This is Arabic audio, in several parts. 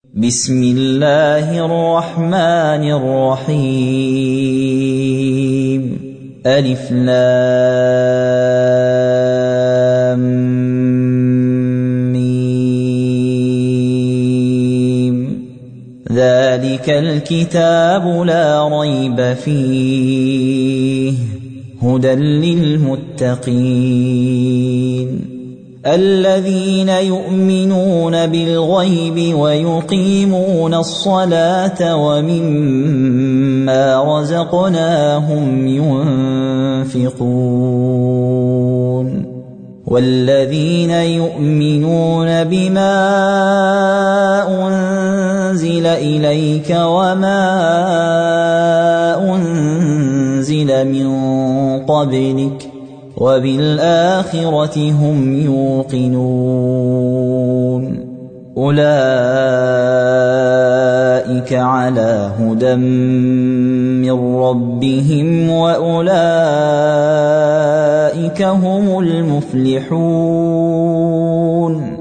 بسم الله الرحمن الرحيم ألف لام ميم ذلك الكتاب لا ريب فيه هدى للمتقين الذين يؤمنون بالغيب ويقيمون الصلاة ومما رزقناهم ينفقون والذين يؤمنون بما أنزل إليك وما أنزل من قبلك وبالآخرة هم يوقنون أولئك على هدى من ربهم وأولئك هم المفلحون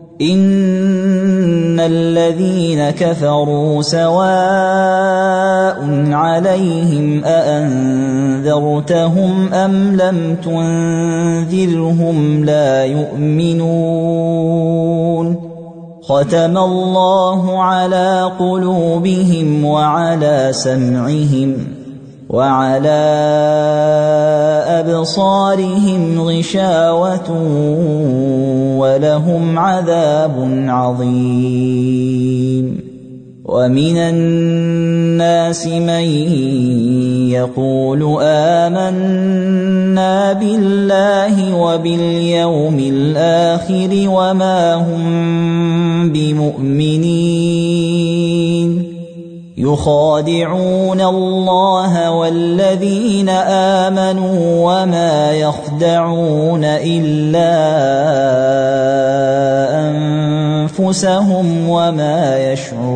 إن الذين كفروا سواء عليهم أأنذرتهم أم لم تنذرهم لا يؤمنون ختم الله على قلوبهم وعلى سمعهم وعلى أبصارهم غشاوة ولهم عذاب عظيم ومن الناس من يقول آمنا بالله وباليوم الآخر وما هم بمؤمنين يخادعون الله والذين آمنوا وما يخدعون إلا أنفسهم وما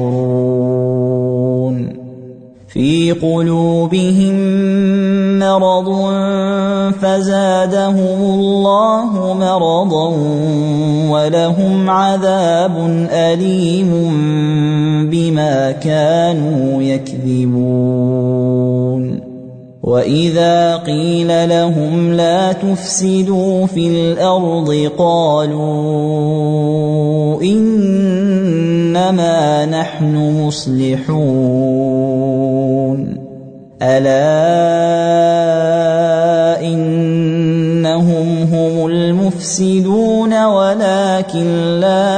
يشعرون في قلوبهم مرض فزادهم الله مرضا ولهم عذاب أليم بما كانوا يكذبون وإذا قيل لهم لا تفسدوا في الأرض قالوا إنما نحن مصلحون ألا إنهم هم المفسدون ولكن لا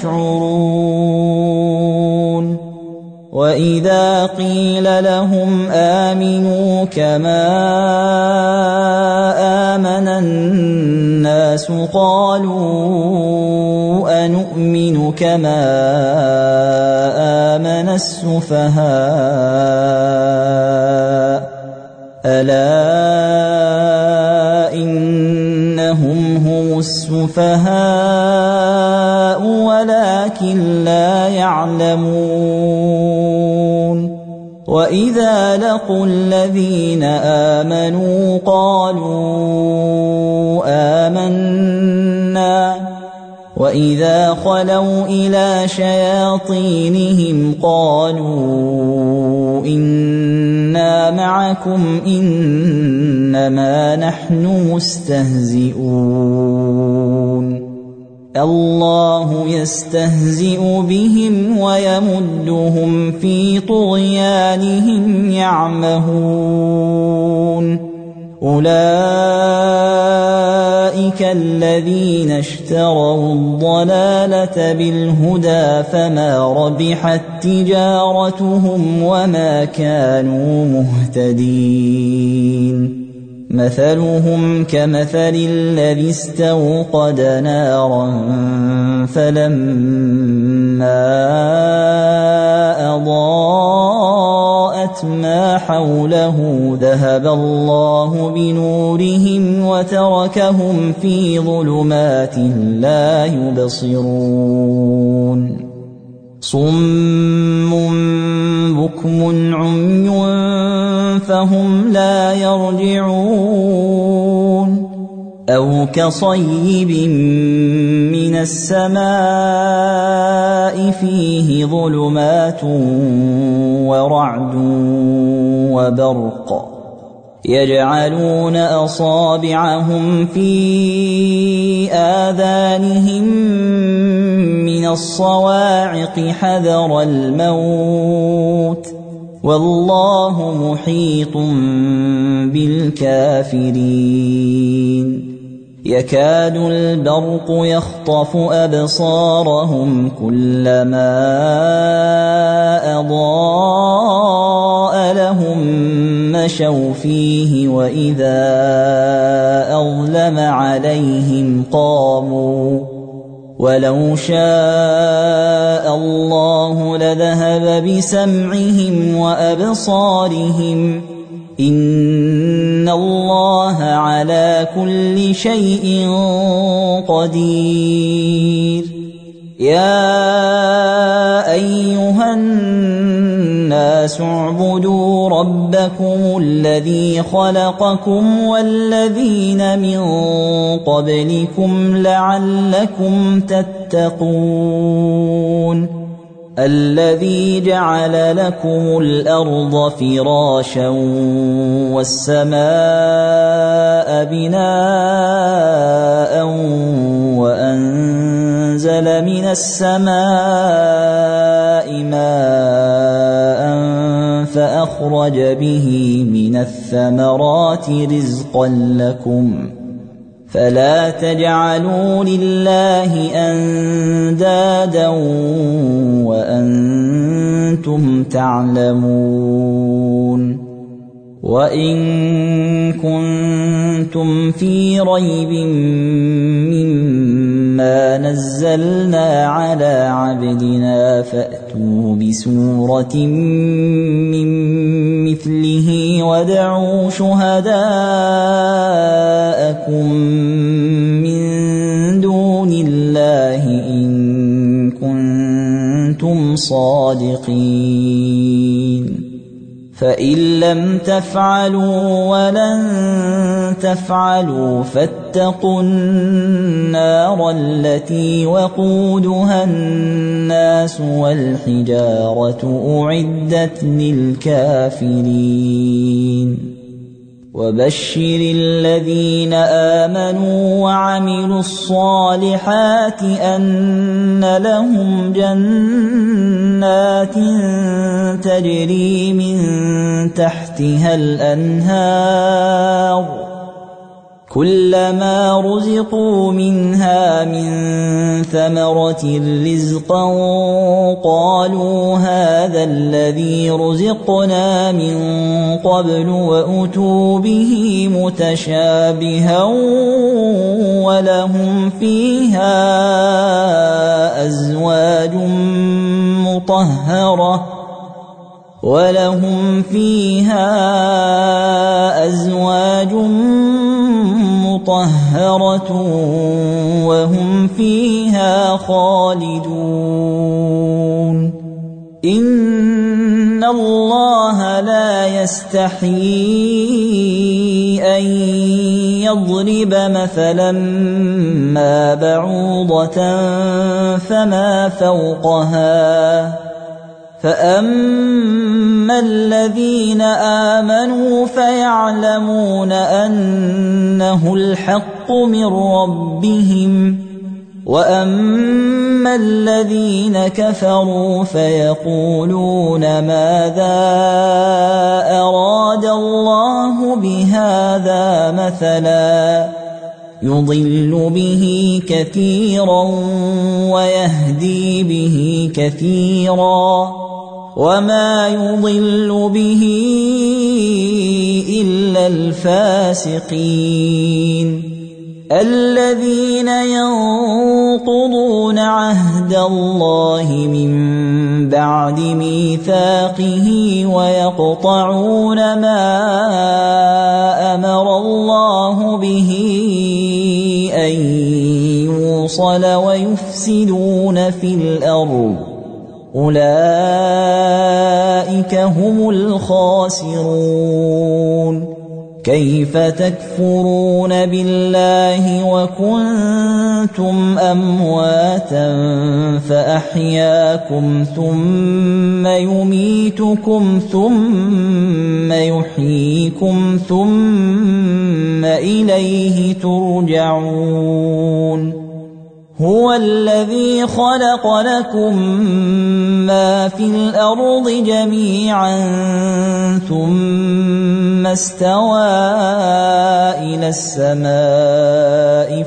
يشعرون وإذا قيل لهم آمنوا كما آمن الناس قالوا أنؤمن كما آمن السفهاء ألا إنهم هم السفهاء ولكن لا يعلمون وإذا لقوا الذين آمنوا قالوا آمنا وإذا خلوا إلى شياطينهم قالوا إنا معكم إنما نحن مستهزئون الله يستهزئ بهم ويمدهم في طغيانهم يعمهون أولئك الذين اشتروا الضلالة بالهدى فما ربحت تجارتهم وما كانوا مهتدين مثلهم كمثل الذي استوقد نارا فلما أضاءت ما حوله ذهب الله بنورهم وتركهم في ظلمات لا يبصرون صم بكم عمي فهم لا يرجعون أو كصيب من السماء فيه ظلمات ورعد وبرق يجعلون أصابعهم في آذانهم من الصواعق حذر الموت والله محيط بالكافرين يكاد البرق يخطف أبصارهم كلما أضاء لهم مشوا فيه وإذا أظلم عليهم قاموا ولو شاء الله لذهب بسمعهم وأبصارهم إن الله على كل شيء قدير يا أيها الناس اعبدوا ربكم الذي خلقكم والذين من قبلكم لعلكم تتقون الذي جعل لكم الأرض فراشا والسماء بناء وأنزل من السماء ماء فأخرج به من الثمرات رزقا لكم فلا تجعلوا لله أندادا وأنتم تعلمون وإن كنتم في ريب مما نزلنا على عبدنا فأتوا بسورة من مثله وادعوا شهداءكم من دون الله إن كنتم صادقين فإن لم تفعلوا ولن تفعلوا فاتقوا النار التي وقودها الناس والحجارة أعدت للكافرين وبشر الذين آمنوا وعملوا الصالحات أن لهم جنات تجري من تحتها الأنهار كلما رزقوا منها من ثمرة رزقا قالوا هذا الذي رزقنا من قبل وأتوا به متشابها ولهم فيها أزواج مطهرة وهم فيها خالدون إن الله لا يستحيي أن يضرب مثلا ما بعوضة فما فوقها فأما الذين آمنوا فيعلمون أنه الحق من ربهم وأما الذين كفروا فيقولون ماذا أراد الله بهذا مثلا يضل به كثيرا ويهدي به كثيرا وما يضل به إلا الفاسقين الذين ينقضون عهد الله من بعد ميثاقه ويقطعون ما أمر الله به أن يوصل ويفسدون في الأرض أولئك هم الخاسرون كيف تكفرون بالله وكنتم أمواتا فأحياكم ثم يميتكم ثم يحييكم ثم إليه ترجعون هو الذي خلق لكم ما في الأرض جميعا ثم استوى إلى السماء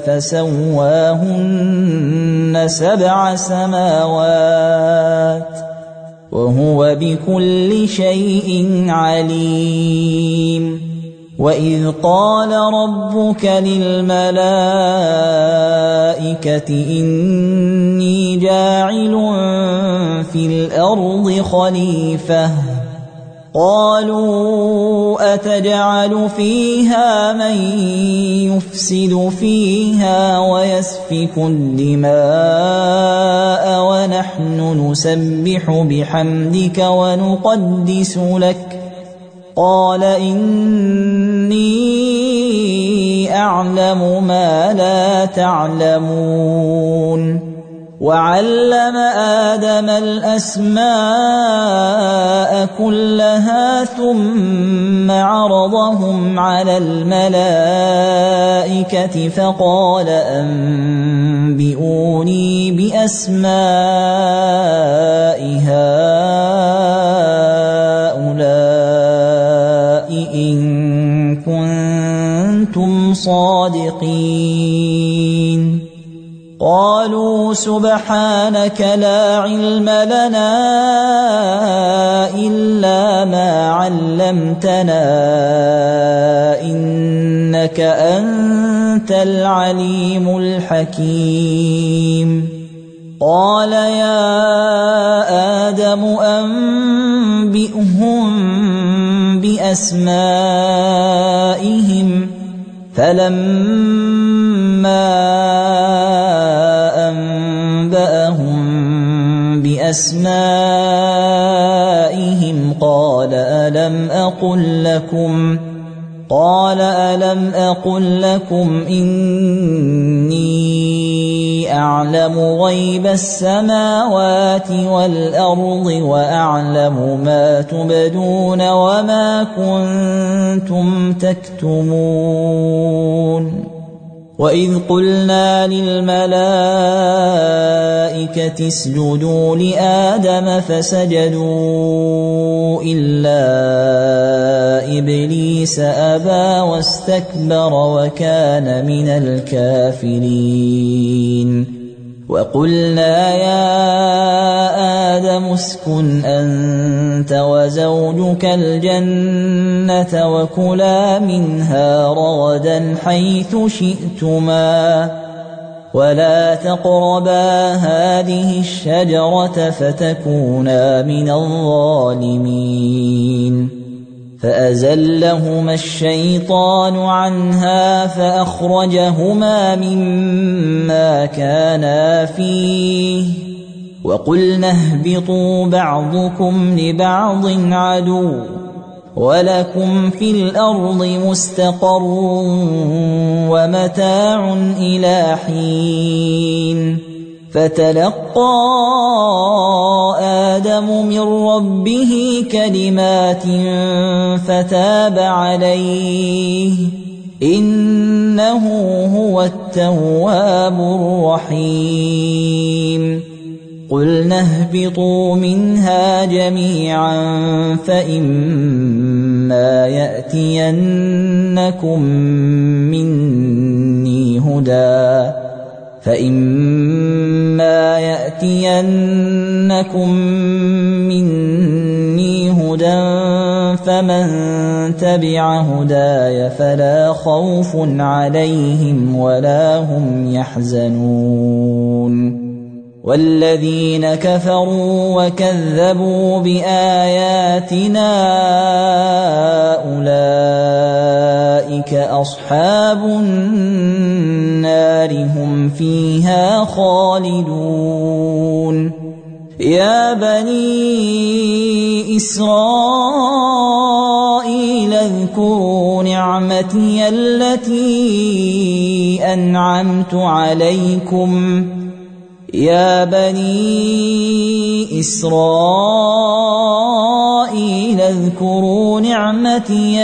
فسواهن 7 سماوات وهو بكل شيء عليم وإذ قال ربك للملائكة إني جاعل في الأرض خليفة قالوا أتجعل فيها من يفسد فيها ويسفك الدماء ونحن نسبح بحمدك ونقدس لك قال إني أعلم ما لا تعلمون وعلم آدم الأسماء كلها ثم عرضهم على الملائكة فقال أنبئوني بأسماء هؤلاء إن كنتم صادقين قالوا سبحانك لا علم لنا إلا ما علمتنا إنك أنت العليم الحكيم قال يا آدم أنبئهم بأسمائهم فلما أنبأهم بأسمائهم قال ألم أقل لكم إني أعلم غيب السماوات والأرض وأعلم ما تبدون وما كنتم تكتمون وإذ قلنا للملائكة اسجدوا لآدم فسجدوا إلا إبليس أبى واستكبر وكان من الكافرين وقلنا يا آدم اسكن أنت وزوجك الجنة وكلا منها رغدا حيث شئتما ولا تقربا هذه الشجرة فتكونا من الظالمين فأزلهما الشيطان عنها فأخرجهما مما كانا فيه وقلنا اهبطوا بعضكم لبعض عدو ولكم في الأرض مستقر ومتاع إلى حين فتلقى آدم من ربه كلمات فتاب عليه إنه هو التواب الرحيم قلنا اهبطوا منها جميعا فإما يأتينكم مني هدى فمن تبع هداي فلا خوف عليهم ولا هم يحزنون والذين كفروا وكذبوا بآياتنا أولئك أصحاب النار هم فيها خالدون يا بني إسرائيل اذكروا نعمتي نعمتي التي أنعمت عليكم يا بني إسرائيل اذكروا نعمتي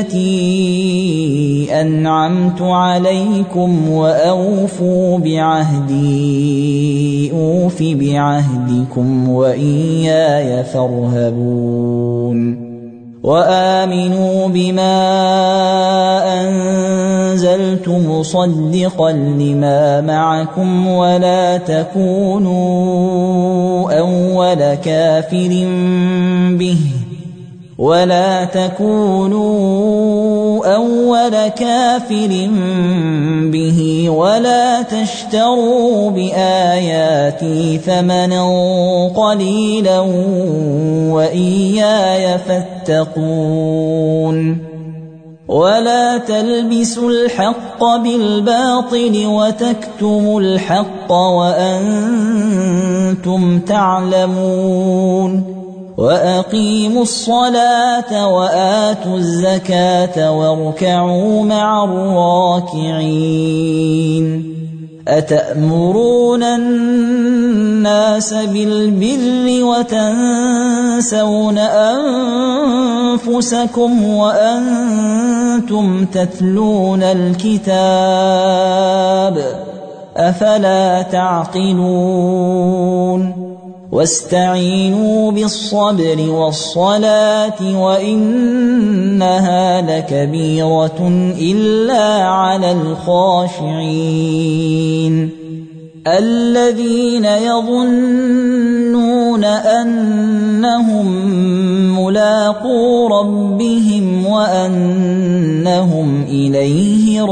التي أنعمت عليكم وأوفوا بعهدي أوف بعهدكم وإياي فارهبون وآمنوا بما أنزلت مصدقا لما معكم ولا تكونوا أول كافر به ولا تشتروا بآياتي ثمنا قليلا وإياي فاتقون ولا تلبسوا الحق بالباطل وتكتموا الحق وأنتم تعلمون وأقيموا الصلاة وآتوا الزكاة واركعوا مع الراكعين أتأمرون الناس بالبر وتنسون أنفسكم وأنتم تتلون الكتاب أفلا تعقلون واستعينوا بالصبر والصلاة وإنها لكبيرة إلا على الخاشعين الذين يظنون أنهم ملاقو ربهم وأنهم إليه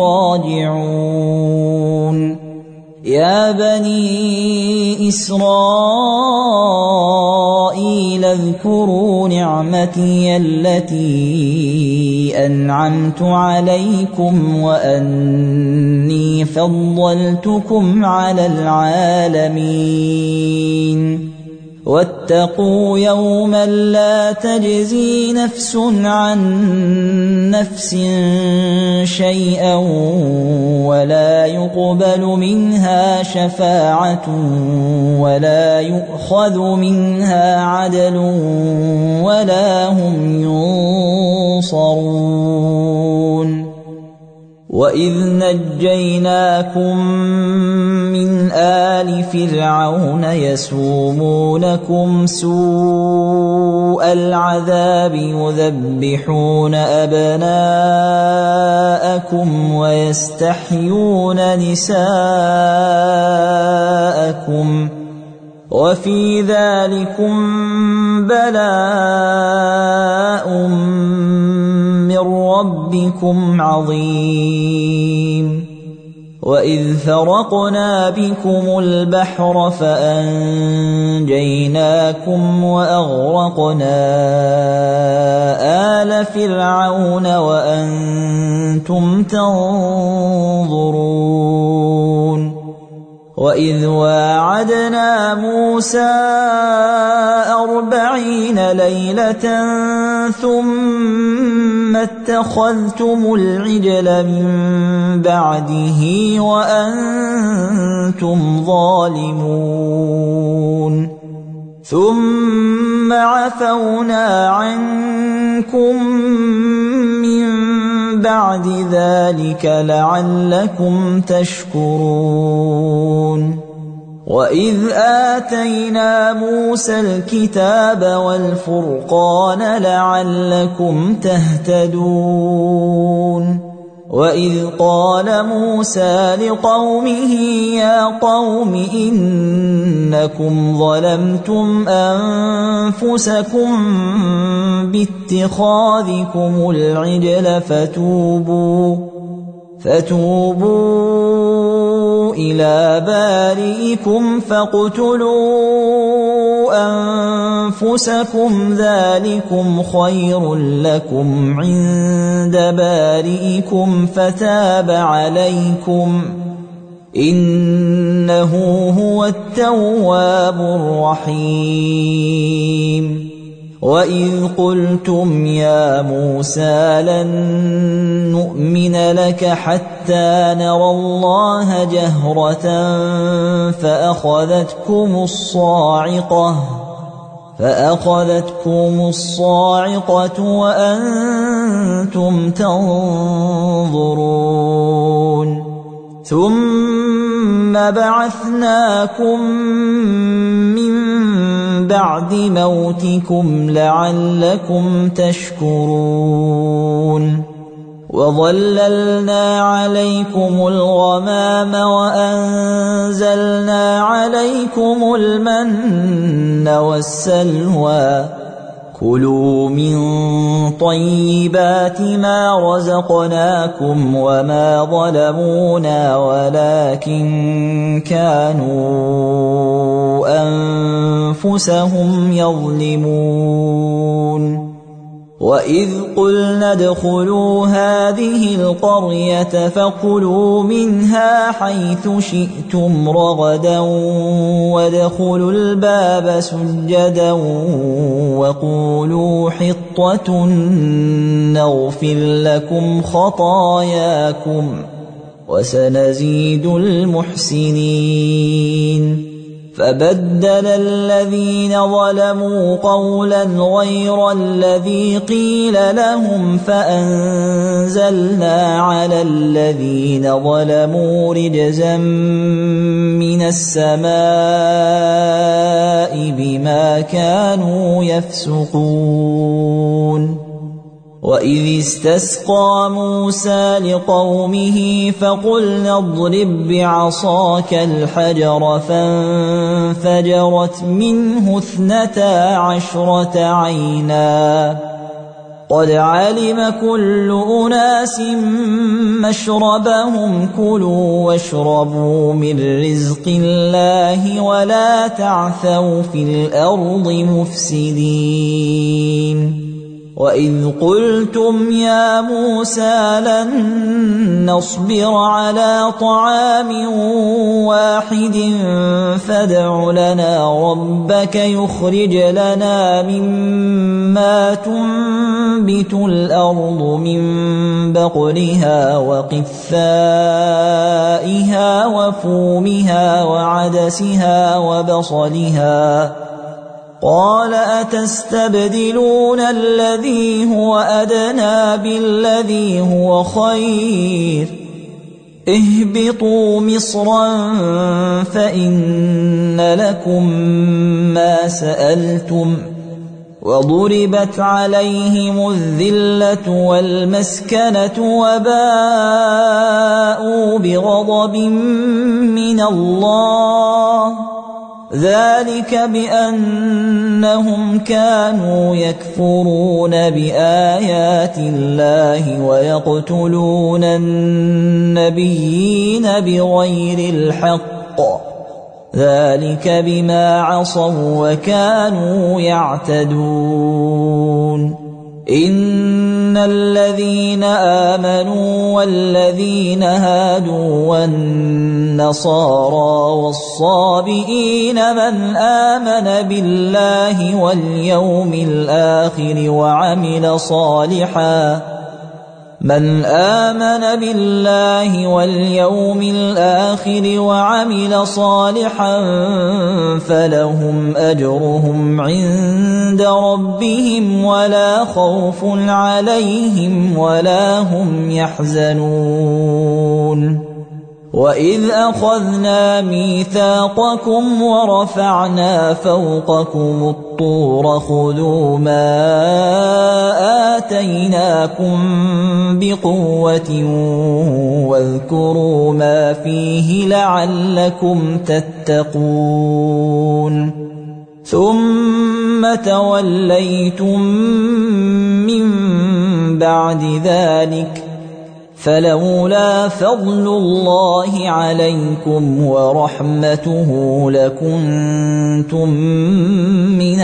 راجعون يا بني إسرائيل اذكروا نعمتي التي أنعمت عليكم وأني فضلتكم على العالمين واتقوا يوما لا تجزي نفس عن نفس شيئا ولا يقبل منها شفاعة ولا يؤخذ منها عدل ولا هم ينصرون وإذ نجيناكم من آل فرعون يسومونكم سوء العذاب يذبحون أبناءكم ويستحيون نساءكم وفي ذلكم بلاء من ربكم عظيم وإذ فرقنا بكم البحر فأنجيناكم وأغرقنا آل فرعون وأنتم تنظرون وإذ واعدنا موسى 40 ليلة ثم اتخذتم العجل من بعده وأنتم ظالمون ثم عفونا عنكم من بعد ذلك لعلكم تشكرون وإذ آتينا موسى الكتاب والفرقان لعلكم تهتدون وإذ قال موسى لقومه يا قوم إنكم ظلمتم أنفسكم باتخاذكم العجل فتوبوا إلى بارئكم فاقتلوا أنفسكم ذلكم خير لكم عند بارئكم فتاب عليكم إنه هو التواب الرحيم وإذ قلتم يا موسى لن نؤمن لك حتى نرى الله جهرة فأخذتكم الصاعقة وأنتم تنظرون ثم بعثناكم من بعد موتكم لعلكم تشكرون وظللنا عليكم الغمام وأنزلنا عليكم المن والسلوى كلوا من طيبات ما رزقناكم وما ظلمونا ولكن كانوا أنفسهم يظلمون وإذ قلنا ادخلوا هذه القرية فكلوا منها حيث شئتم رغدا وادخلوا الباب سجدا وقولوا حطة نغفر لكم خطاياكم وسنزيد المحسنين فبدل الذين ظلموا قولا غير الذي قيل لهم فأنزلنا على الذين ظلموا رجزا من السماء بما كانوا يفسقون وإذ استسقى موسى لقومه فقلنا اضرب بعصاك الحجر فانفجرت منه 12 عينا قد علم كل أناس مشربهم كلوا واشربوا من رزق الله ولا تعثوا في الأرض مفسدين وإذ قلتم يا موسى لن نصبر على طعام واحد فادع لنا ربك يخرج لنا مما تنبت الأرض من بقلها وقثائها وفومها وعدسها وبصلها قال أتستبدلون الذي هو أدنى بالذي هو خير اهبطوا مصرا فإن لكم ما سألتم وضربت عليهم الذلة والمسكنة وباءوا بغضب من الله ذلك بأنهم كانوا يكفرون بآيات الله ويقتلون النبيين بغير الحق ذلك بما عصوا وكانوا يعتدون إن الذين آمنوا والذين هادوا والنصارى والصابئين من آمن بالله واليوم الآخر وعمل صالحا فلهم أجرهم عند ربهم ولا خوف عليهم ولا هم يحزنون وإذ أخذنا ميثاقكم ورفعنا فوقكم الطور خذوا ما آتيناكم بقوة واذكروا ما فيه لعلكم تتقون ثم توليتم من بعد ذلك فلولا فضل الله عليكم ورحمته لكنتم من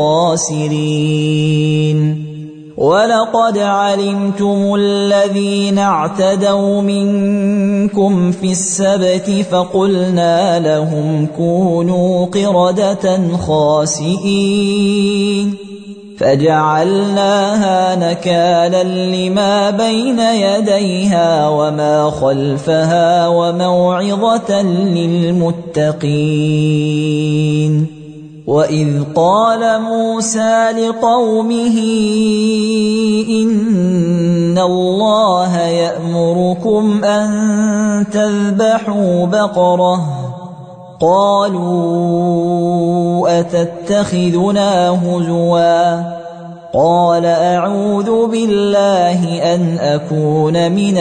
الخاسرين ولقد علمتم الذين اعتدوا منكم في السبت فقلنا لهم كونوا قردة خاسئين فجعلناها نكالا لما بين يديها وما خلفها وموعظة للمتقين. وإذ قال موسى لقومه إن الله يأمركم أن تذبحوا بقرة قالوا أتتخذنا هزوا قال أعوذ بالله أن أكون من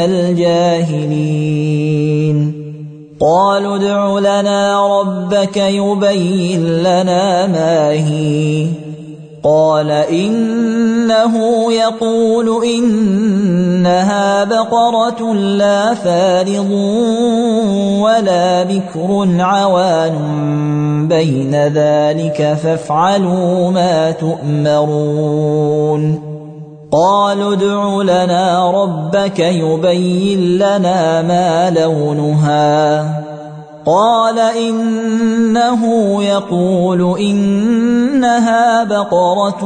الجاهلين. قالوا ادع لنا ربك يبين لنا ما هي قال إنه يقول إنها بقرة لا فارض ولا بكر عوان بين ذلك فافعلوا ما تؤمرون. قالوا ادع لنا ربك يبين لنا ما لونها قال إنه يقول إنها بقرة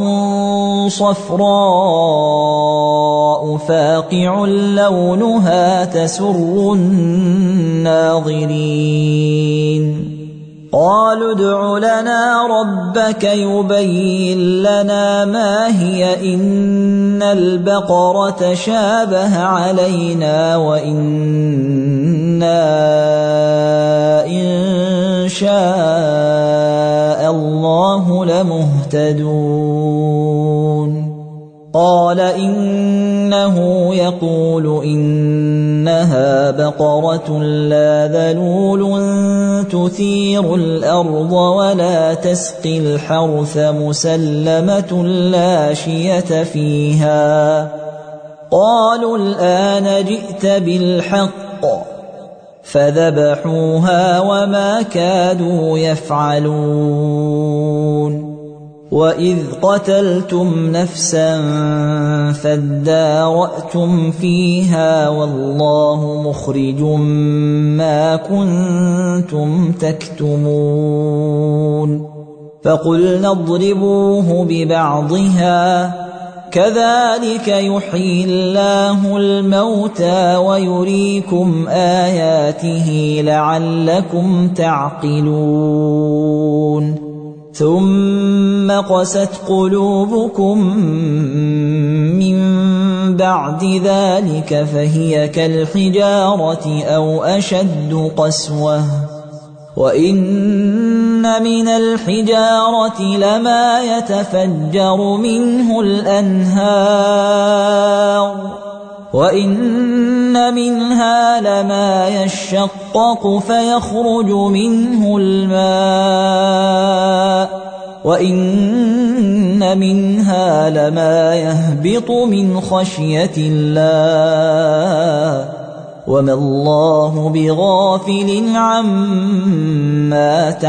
صفراء فاقع لونها تسر الناظرين. قالوا ادع لنا ربك يبين لنا ما هي إن البقرة شابه علينا وإنا إن شاء الله لمهتدون. قال إنه يقول إنها بقرة لا ذلول تثير الأرض ولا تسقي الحرث مسلمة لا شية فيها. قالوا الآن جئت بالحق فذبحوها وما كادوا يفعلون. وإذ قتلتم نفسا فادارأتم فيها والله مخرج ما كنتم تكتمون. فقلنا اضربوه ببعضها كذلك يحيي الله الموتى ويريكم آياته لعلكم تعقلون. ثم قست قلوبكم من بعد ذلك فهي كالحجارة أو أشد قسوة وإن من الحجارة لما يتفجر منه الأنهار وإن منها لما يشقق فيخرج منه الماء وإن منها لما يهبط من خشية الله وما الله بغافل عما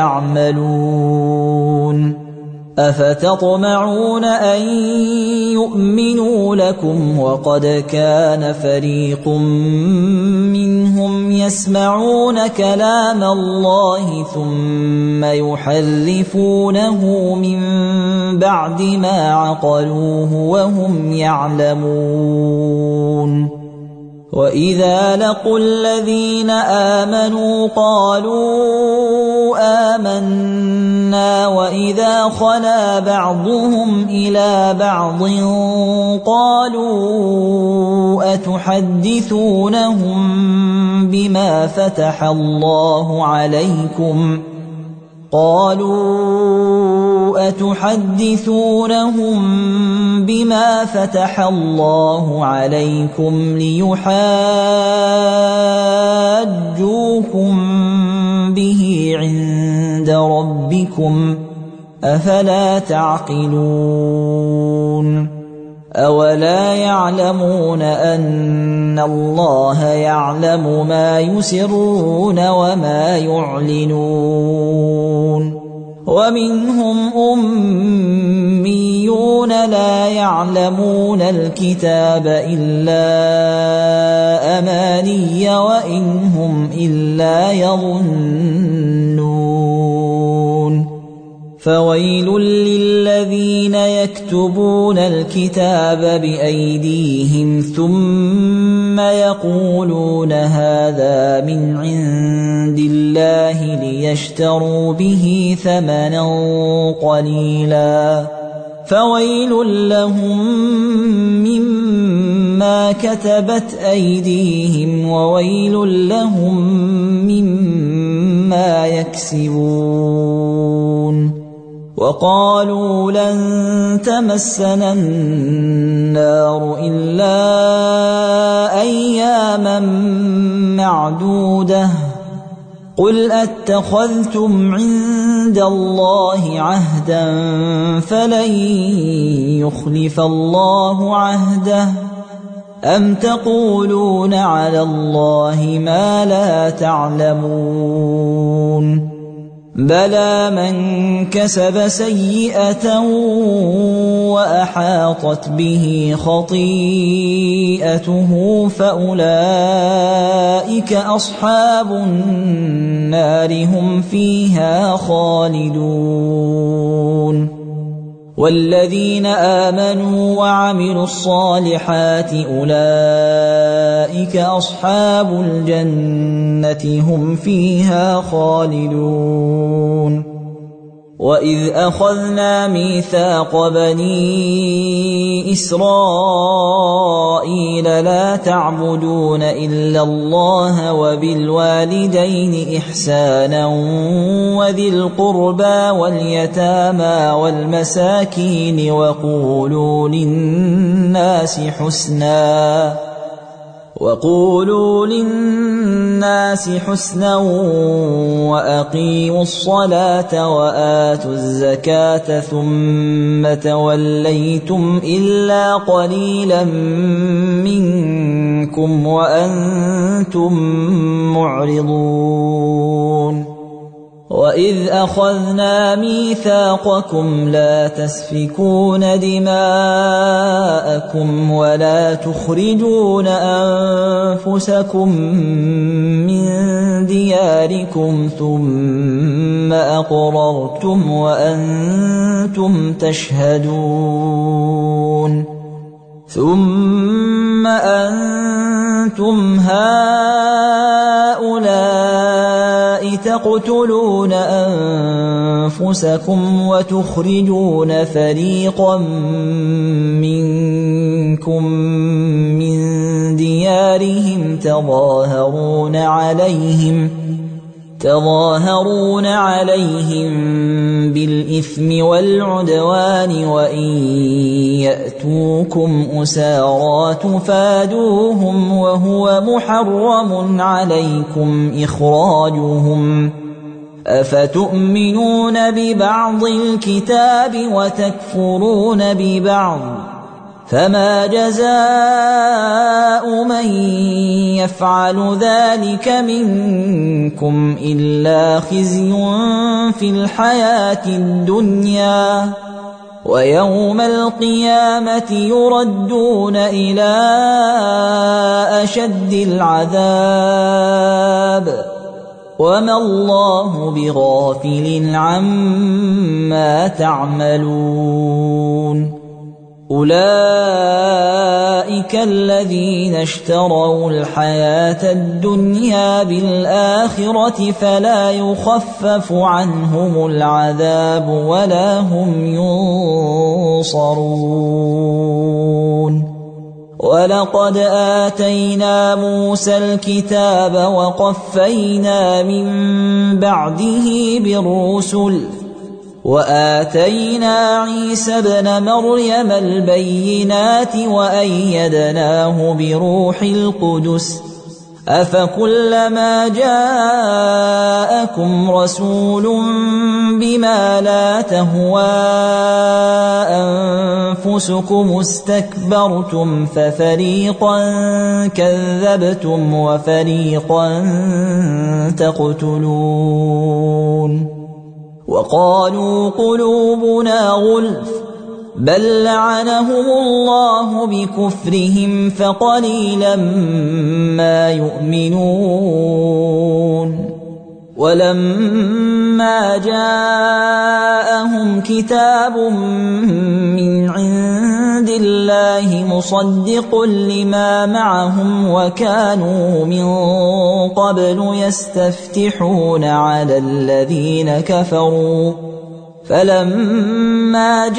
تعملون. أفتطمعون أن يؤمنوا لكم وقد كان فريق منهم يسمعون كلام الله ثم يحرفونه من بعد ما عقلوه وهم يعلمون. وإذا لقوا الذين آمنوا قالوا آمنا وإذا خلا بعضهم إلى بعض قالوا أتحدثونهم بما فتح الله عليكم ليحاجوكم به عند ربكم أفلا تعقلون. أولا يعلمون أن الله يعلم ما يسرون وما يعلنون. ومنهم أميون لا يعلمون الكتاب إلا أماني وإن هم إلا يظنون. فويل للذين يكتبون الكتاب بأيديهم ثم يقولون هذا من عند الله ليشتروا به ثمنا قليلا فويل لهم مما كتبت أيديهم وويل لهم مما يكسبون وقالوا لن تمسنا النار إلا أياما معدودة قل أتخذتم عند الله عهدا فلن يخلف الله عهده أم تقولون على الله ما لا تعلمون بلى من كسب سيئة وأحاطت به خطيئته فأولئك أصحاب النار هم فيها خالدون والذين آمنوا وعملوا الصالحات أولئك أصحاب الجنة هم فيها خالدون وإذ أخذنا ميثاق بني إسرائيل لا تعبدون إلا الله وبالوالدين إحسانا وذي القربى واليتامى والمساكين وقولوا للناس حسنا وأقيموا الصلاة وآتوا الزكاة ثم توليتم إلا قليلا منكم وأنتم معرضون وإذ أخذنا ميثاقكم لا تسفكون دماءكم ولا تخرجون أنفسكم من دياركم ثم أقررتم وأنتم تشهدون ثم أنتم هؤلاء تقتلون أنفسكم وتخرجون فريقا منكم من ديارهم تظاهرون عليهم بالإثم والعدوان وإن يأتوكم أسارى تفادوهم وهو محرم عليكم إخراجهم أفتؤمنون ببعض الكتاب وتكفرون ببعض فما جزاء من يفعل ذلك منكم إلا خزي في الحياة الدنيا ويوم القيامة يردون إلى أشد العذاب وما الله بغافل عما تعملون أولئك الذين اشتروا الحياة الدنيا بالآخرة فلا يخفف عنهم العذاب ولا هم ينصرون ولقد آتينا موسى الكتاب وقفينا من بعده بالرسل وآتينا عيسى ابن مريم البينات وأيدناه بروح القدس أفكلما جاءكم رسول بما لا تهوى أنفسكم استكبرتم ففريقا كذبتم وفريقا تقتلون وقالوا قلوبنا غلف بل لعنهم الله بكفرهم فقليلا ما يؤمنون ولما جاءهم كتاب من عند الله مصدق لما معهم وكانوا من قبل يستفتحون على الذين كفروا فلما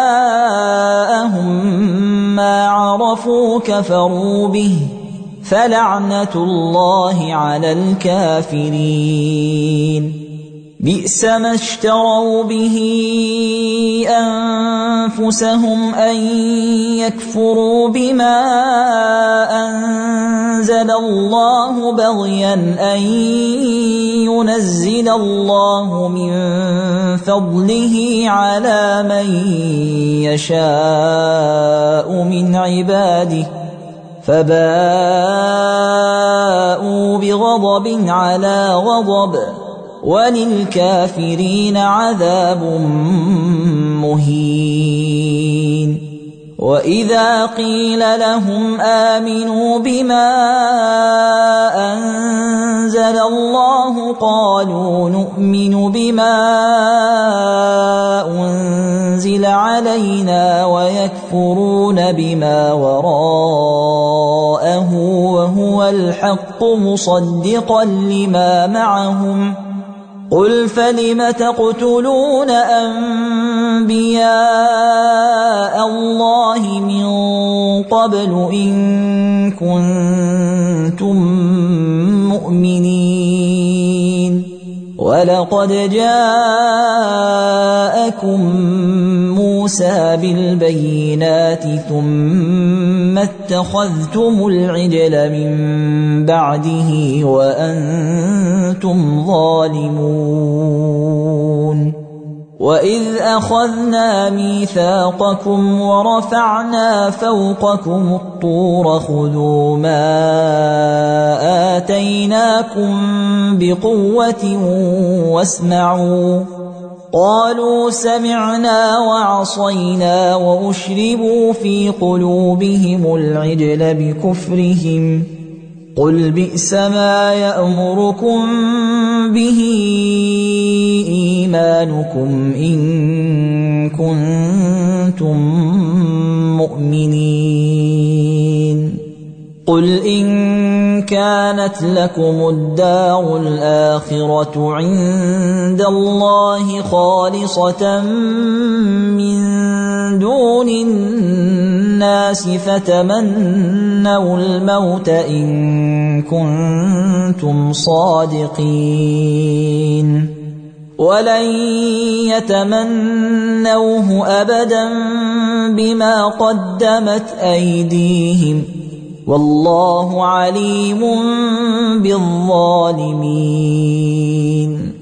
جاءهم ما عرفوا كفروا به فلعنة الله على الكافرين بئس ما اشتروا به أنفسهم أن يكفروا بما أنزل الله بغيا أن ينزل الله من فضله على من يشاء من عباده فباءوا بغضب على غضب وللكافرين عذاب مهين وإذا قيل لهم آمنوا بما أنزل الله قالوا نؤمن بما أنزل علينا ويكفرون بما وراءه وهو الحق مصدقا لما معهم قل فلم تقتلون أنبياء الله من قبل إن كنتم مؤمنين ولقد جاءكم موسى بالبينات ثم اتخذتم العجل من بعده وأنتم ظالمون وإذ أخذنا ميثاقكم ورفعنا فوقكم الطور خذوا ما آتيناكم بقوة واسمعوا قالوا سمعنا وعصينا وأشربوا في قلوبهم العجل بكفرهم قل بئس ما يأمركم به إيمانكم إن كنتم مؤمنين قل إن كانت لكم الدار الآخرة عند الله خالصة من دون الناس فتمنوا الموت إن كنتم صادقين ولن يتمنوه أبدا بما قدمت أيديهم والله عليم بالظالمين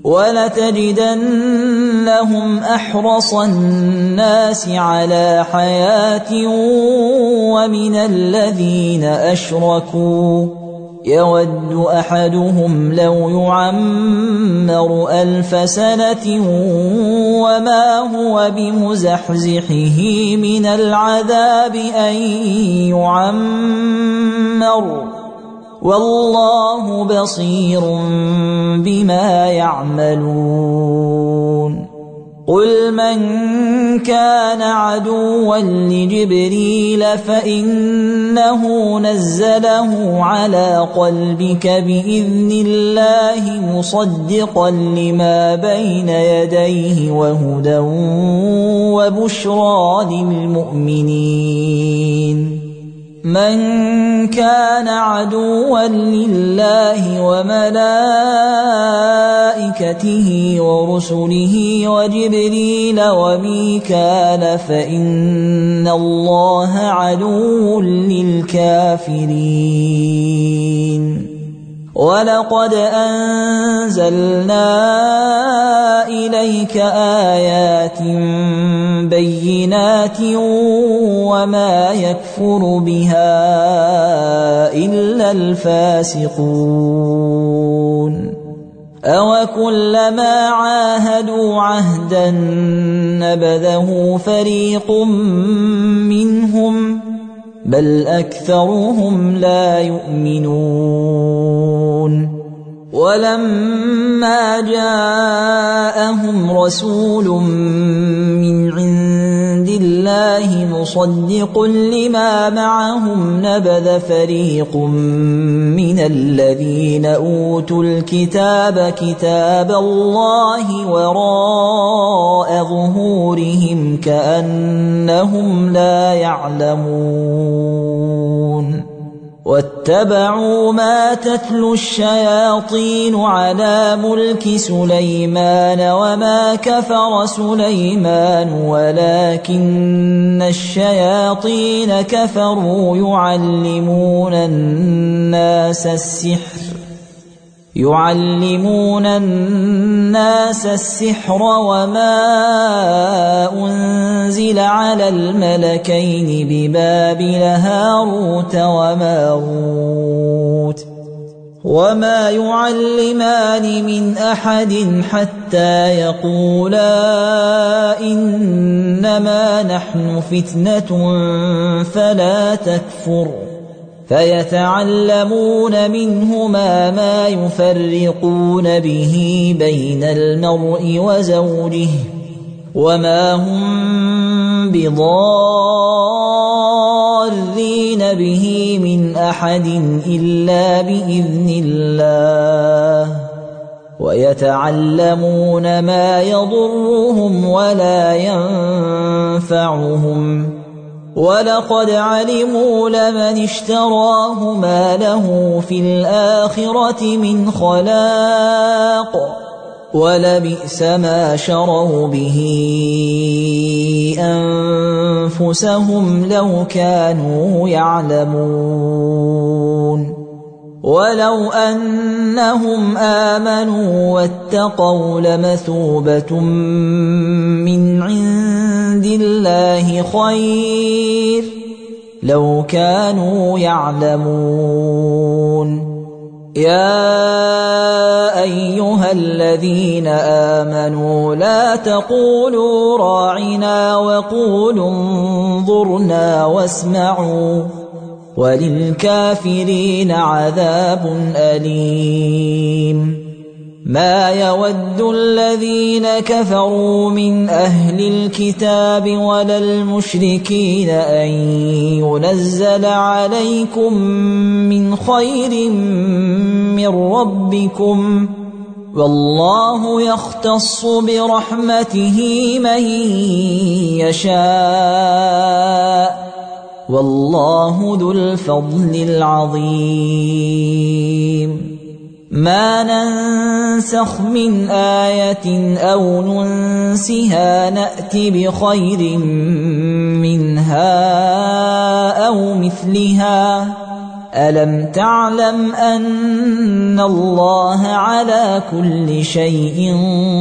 ولتجدنهم أحرص الناس على حياة ومن الذين أشركوا يود أحدهم لو يعمر 1000 سنة وما هو بمزحزحه من العذاب أن يعمر والله بصير بما يعملون قل من كان عدوا لجبريل فإنه نزله على قلبك بإذن الله مصدقا لما بين يديه وهدى وبشرى للمؤمنين من كان عدوا لله وملائكته ورسله وجبريل وميكال فإن الله عدو للكافرين ولقد أنزلنا إليك آيات بينات وما يكفر بها إلا الفاسقون أوكلما عاهدوا عهدا نبذه فريق منهم بل أكثرهم لا يؤمنون ولما جاءهم رسول من عند الله مصدق لما معهم نبذ فريق من الذين أوتوا الكتاب كتاب الله وراء ظهورهم كأنهم لا يعلمون واتبعوا ما تتلو الشياطين على ملك سليمان وما كفر سليمان ولكن الشياطين كفروا يعلمون الناس السحر وما أنزل على الملكين ببابل هاروت وماروت وما يعلمان من أحد حتى يقولا إنما نحن فتنة فلا تكفر فيتعلمون منهما ما يفرقون به بين المرء وزوجه وما هم بضارين به من أحد إلا بإذن الله ويتعلمون ما يضرهم ولا ينفعهم ولقد علموا لمن اشتراه ما له في الآخرة من خلاق ولبئس ما شروا به أنفسهم لو كانوا يعلمون ولو أنهم آمنوا واتقوا لمثوبة من عند الله خير لو كانوا يعلمون يا أيها الذين آمنوا لا تقولوا راعنا وقولوا انظرنا واسمعوا وللكافرين عذاب أليم ما يود الذين كفروا من أهل الكتاب ولا المشركين أن ينزل عليكم من خير من ربكم والله يختص برحمته من يشاء والله ذو الفضل العظيم ما ننسخ من آية أو ننسها نأت بخير منها أو مثلها ألم تعلم أن الله على كل شيء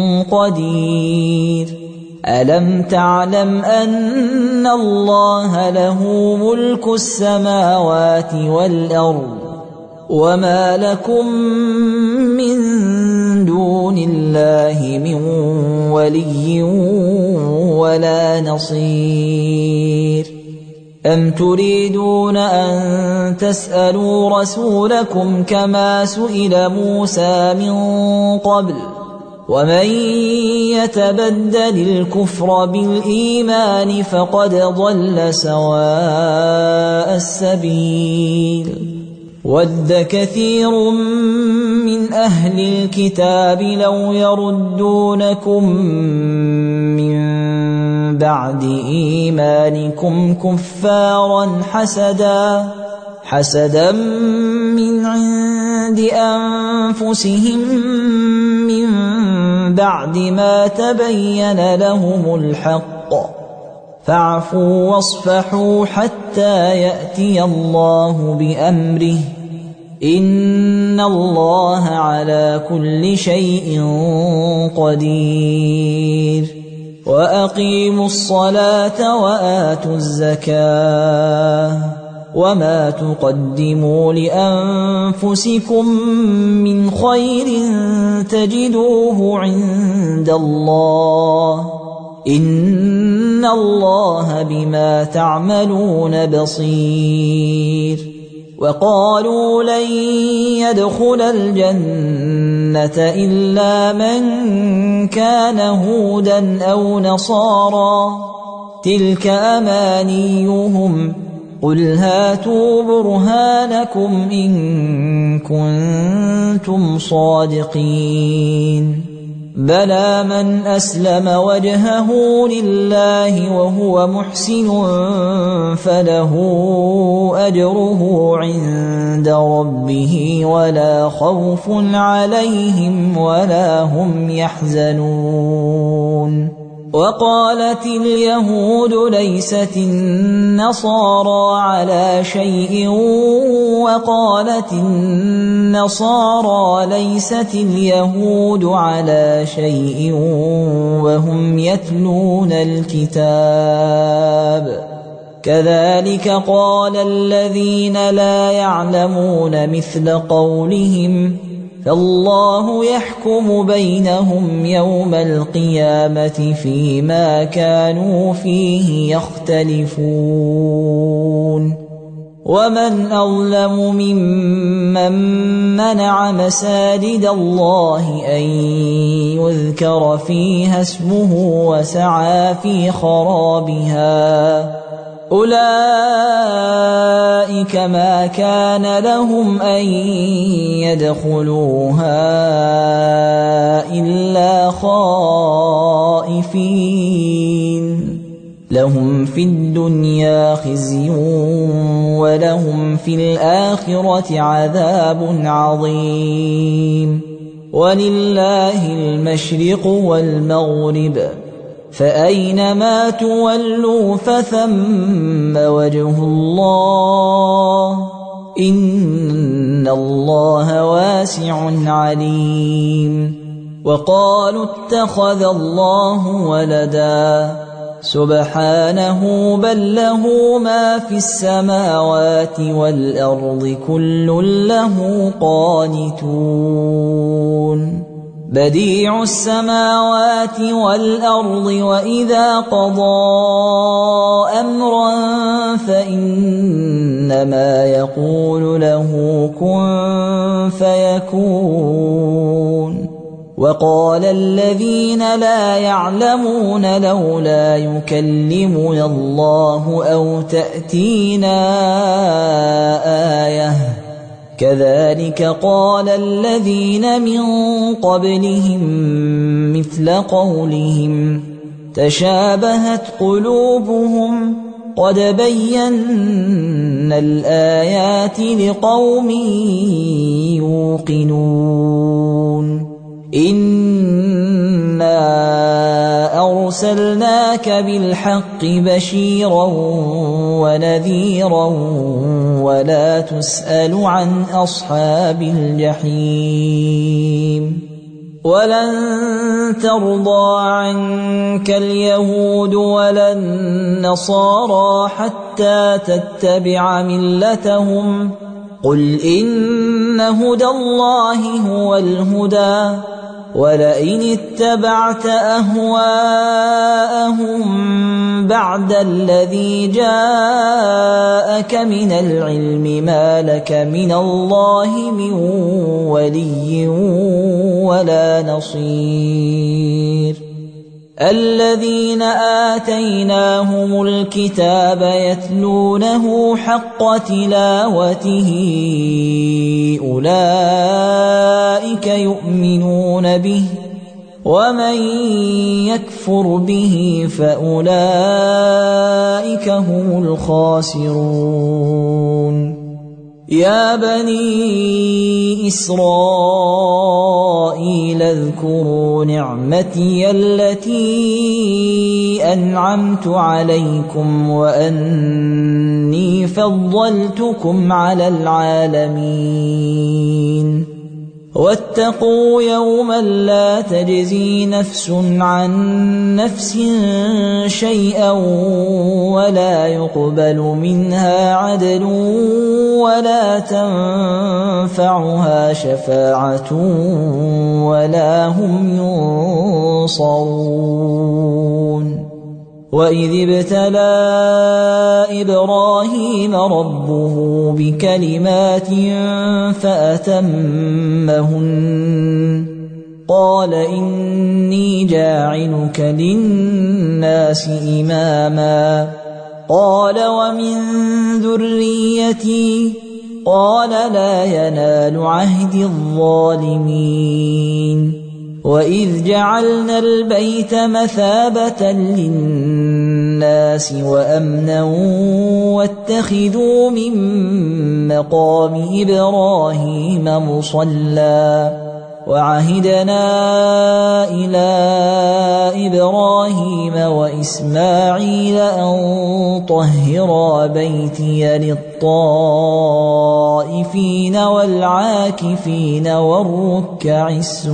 قدير ألم تعلم أن الله له ملك السماوات والأرض وما لكم من دون الله من ولي ولا نصير أم تريدون أن تسألوا رسولكم كما سئل موسى من قبل ومن يتبدل الكفر بالإيمان فقد ضل سواء السبيل ود كثير من أهل الكتاب لو يردونكم من بعد إيمانكم كفارا حسدا من عند أنفسهم من بعد ما تبين لهم الحق فاعفوا واصفحوا حتى يأتي الله بأمره إن الله على كل شيء قدير وأقيموا الصلاة وآتوا الزكاة وما تقدموا لأنفسكم من خير تجدوه عند الله إن الله بما تعملون بصير وقالوا لن يدخل الجنة إلا من كان هودا أو نصارى تلك أمانيهم قل هاتوا برهانكم إن كنتم صادقين بلى من أسلم وجهه لله وهو محسن فله أجره عند ربه ولا خوف عليهم ولا هم يحزنون وقالت اليهود ليست النصارى على شيء وقالت النصارى ليست اليهود على شيء وهم يتلون الكتاب كذلك قال الذين لا يعلمون مثل قولهم فالله يحكم بينهم يوم القيامة فيما كانوا فيه يختلفون ومن أظلم ممن منع مساجد الله أن يذكر فيها اسمه وسعى في خرابها أولئك ما كان لهم أن يدخلوها إلا خائفين لهم في الدنيا خزي ولهم في الآخرة عذاب عظيم ولله المشرق والمغرب فأينما تولوا فثم وجه الله إن الله واسع عليم وقالوا اتخذ الله ولدا سبحانه بل له ما في السماوات والأرض كل له قانتون بديع السماوات والأرض وإذا قضى أمرا فإنما يقول له كن فيكون وقال الذين لا يعلمون لولا يكلمنا الله أو تأتينا آية كذلك قال الذين من قبلهم مثل قولهم تشابهت قلوبهم قد بينا الآيات لقوم يوقنون إنا أرسلناك بالحق بشيرا ونذيرا ولا تسأل عن أصحاب الجحيم ولن ترضى عنك اليهود ولا النصارى حتى تتبع ملتهم قل إن هدى الله هو الهدى ولئن اتبعت أهواءهم بعد الذي جاءك من العلم ما لك من الله من ولي ولا نصير الذين آتيناهم الكتاب يتلونه حق تلاوته أولئك يؤمنون به ومن يكفر به فأولئك هم الخاسرون يا بني إسرائيل اذكروا نعمتي التي أنعمت عليكم وأني فضلتكم على العالمين واتقوا يوما لا تجزي نفس عن نفس شيئا ولا يقبل منها عدل ولا تنفعها شفاعة ولا هم ينصرون وإذ ابتلى إبراهيم ربه بكلمات فأتمهن قال إني جاعلك للناس إماما قال ومن ذريتي قال لا ينال عهد الظالمين وإذ جعلنا البيت مثابة للناس وأمنا واتخذوا من مقام إبراهيم مصلى وعهدنا إلى إبراهيم وإسماعيل أن طهرا بيتي للطائفين والعاكفين والركع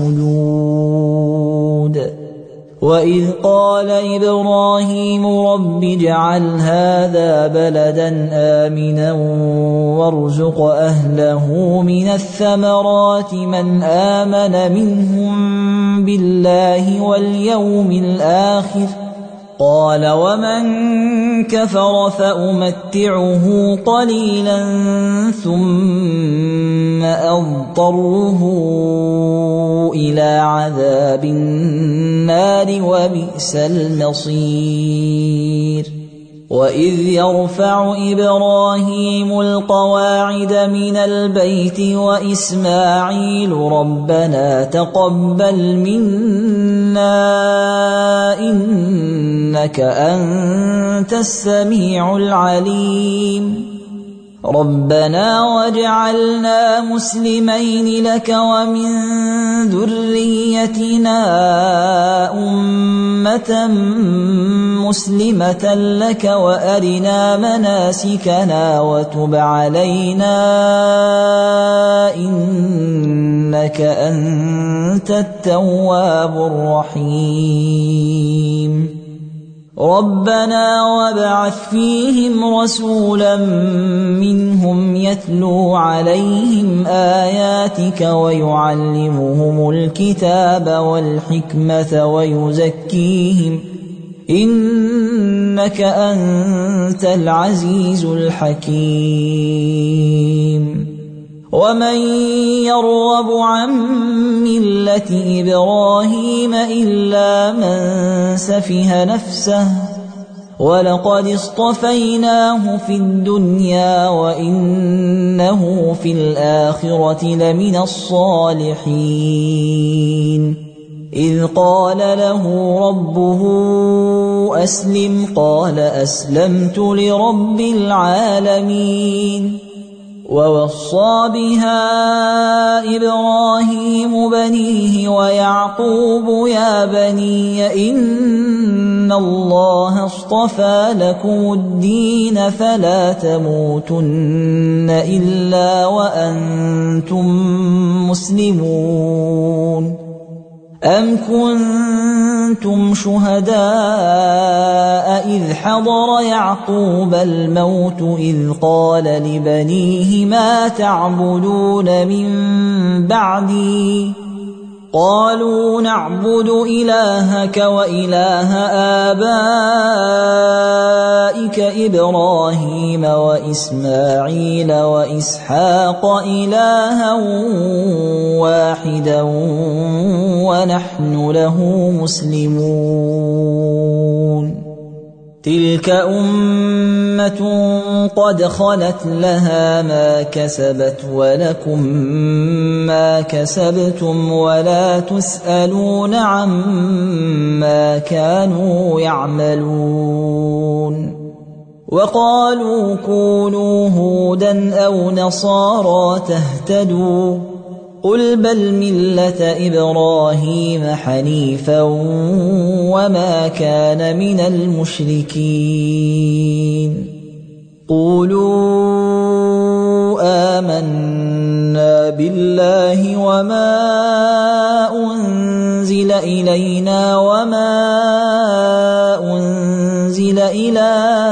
السجود وإذ قال إبراهيم رب اجعل هذا بلدا آمنا وارزق أهله من الثمرات من آمن منهم بالله واليوم الآخر قال ومن كفر فأمتعه قليلا ثم أضطره إلى عذاب النار وبئس المصير وإذ يرفع إبراهيم القواعد من البيت وإسماعيل ربنا تقبل منا إنك أنت السميع العليم ربنا واجعلنا مسلمين لك ومن ذريتنا أمة مسلمة لك وأرنا مناسكنا وتب علينا إنك أنت التواب الرحيم ربنا وابعث فيهم رسولا منهم يتلو عليهم آياتك ويعلمهم الكتاب والحكمة ويزكيهم إنك أنت العزيز الحكيم ومن يرغب عن ملة إبراهيم إلا من سفه نفسه ولقد اصطفيناه في الدنيا وإنه في الآخرة لمن الصالحين إذ قال له ربه أسلم قال أسلمت لرب العالمين ووصى بها إبراهيم بنيه ويعقوب يا بني إن الله اصطفى لكم الدين فلا تموتن إلا وأنتم مسلمون أم كنتم شهداء إذ حضر يعقوب الموت إذ قال لبنيه ما تعبدون من بعدي قالوا نعبد إلهك وإله آبائك إبراهيم وإسماعيل وإسحاق إلها واحدا ونحن له مسلمون تلك أمة قد خلت لها ما كسبت ولكم ما كسبتم ولا تسألون عما كانوا يعملون وقالوا كونوا هودا أو نصارى تهتدوا قل بل ملة إبراهيم حنيفا وما كان من المشركين قولوا آمنا بالله وما أنزل إلينا وما أنزل إلى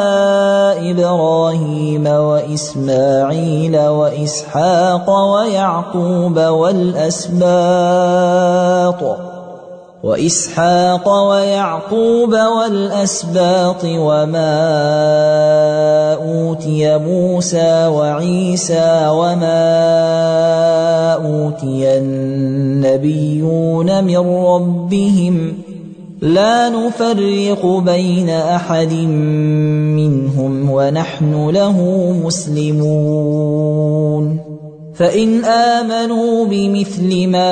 إبراهيم وإسماعيل وإسحاق ويعقوب وإسحاق ويعقوب والأسباط وما أوتي موسى وعيسى وما أوتي النبيون من ربهم لا نفرق بين أحد منهم ونحن له مسلمون فإن آمنوا بمثل ما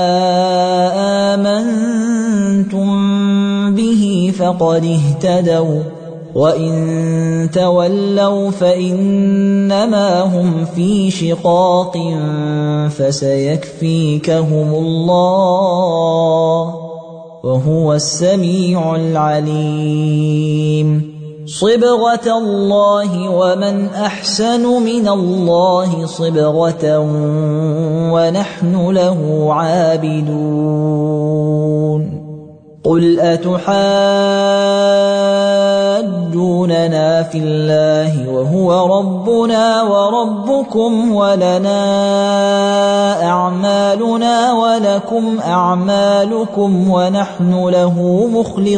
آمنتم به فقد اهتدوا وإن تولوا فإنما هم في شقاق فسيكفيكهم الله وهو السميع العليم صبغة الله ومن أحسن من الله صبغة ونحن له عابدون قل أتحاجوننا في الله وهو ربنا وربكم ولنا أعمالنا ولكم أعمالكم ونحن له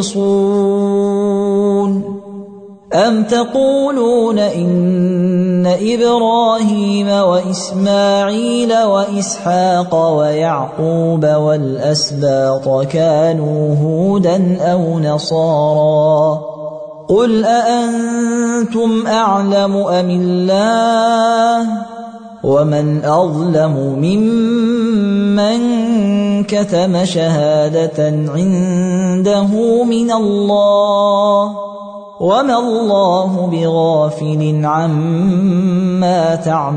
مخلصون أم تقولون إن إبراهيم وإسماعيل وإسحاق ويعقوب والأسباط كانوا هودا أو نصارى قل أأنتم أعلم أم الله ومن أظلم ممن كتم شهادة عنده من الله وما الله بغافل عما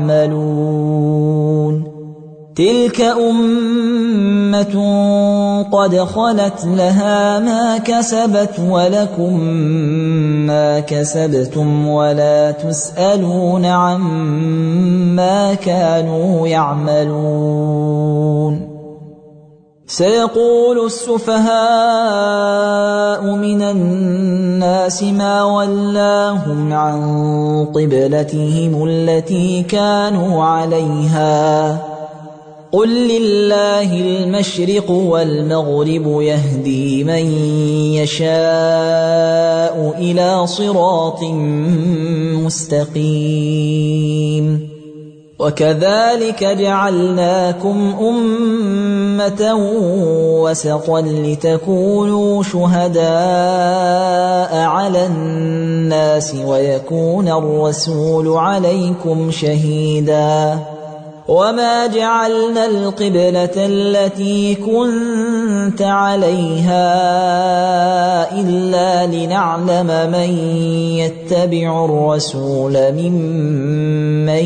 تعملون تلك أمة قد خلت لها ما كسبت ولكم ما كسبتم ولا تسألون عما كانوا يعملون سيقول السفهاء من الناس ما ولاهم عن قبلتهم التي كانوا عليها قل لله المشرق والمغرب يهدي من يشاء إلى صراط مستقيم وكذلك جعلناكم أمة وسطا لتكونوا شهداء على الناس ويكون الرسول عليكم شهيدا وما جعلنا القبلة التي كنت عليها إلا لنعلم من يتبع الرسول ممن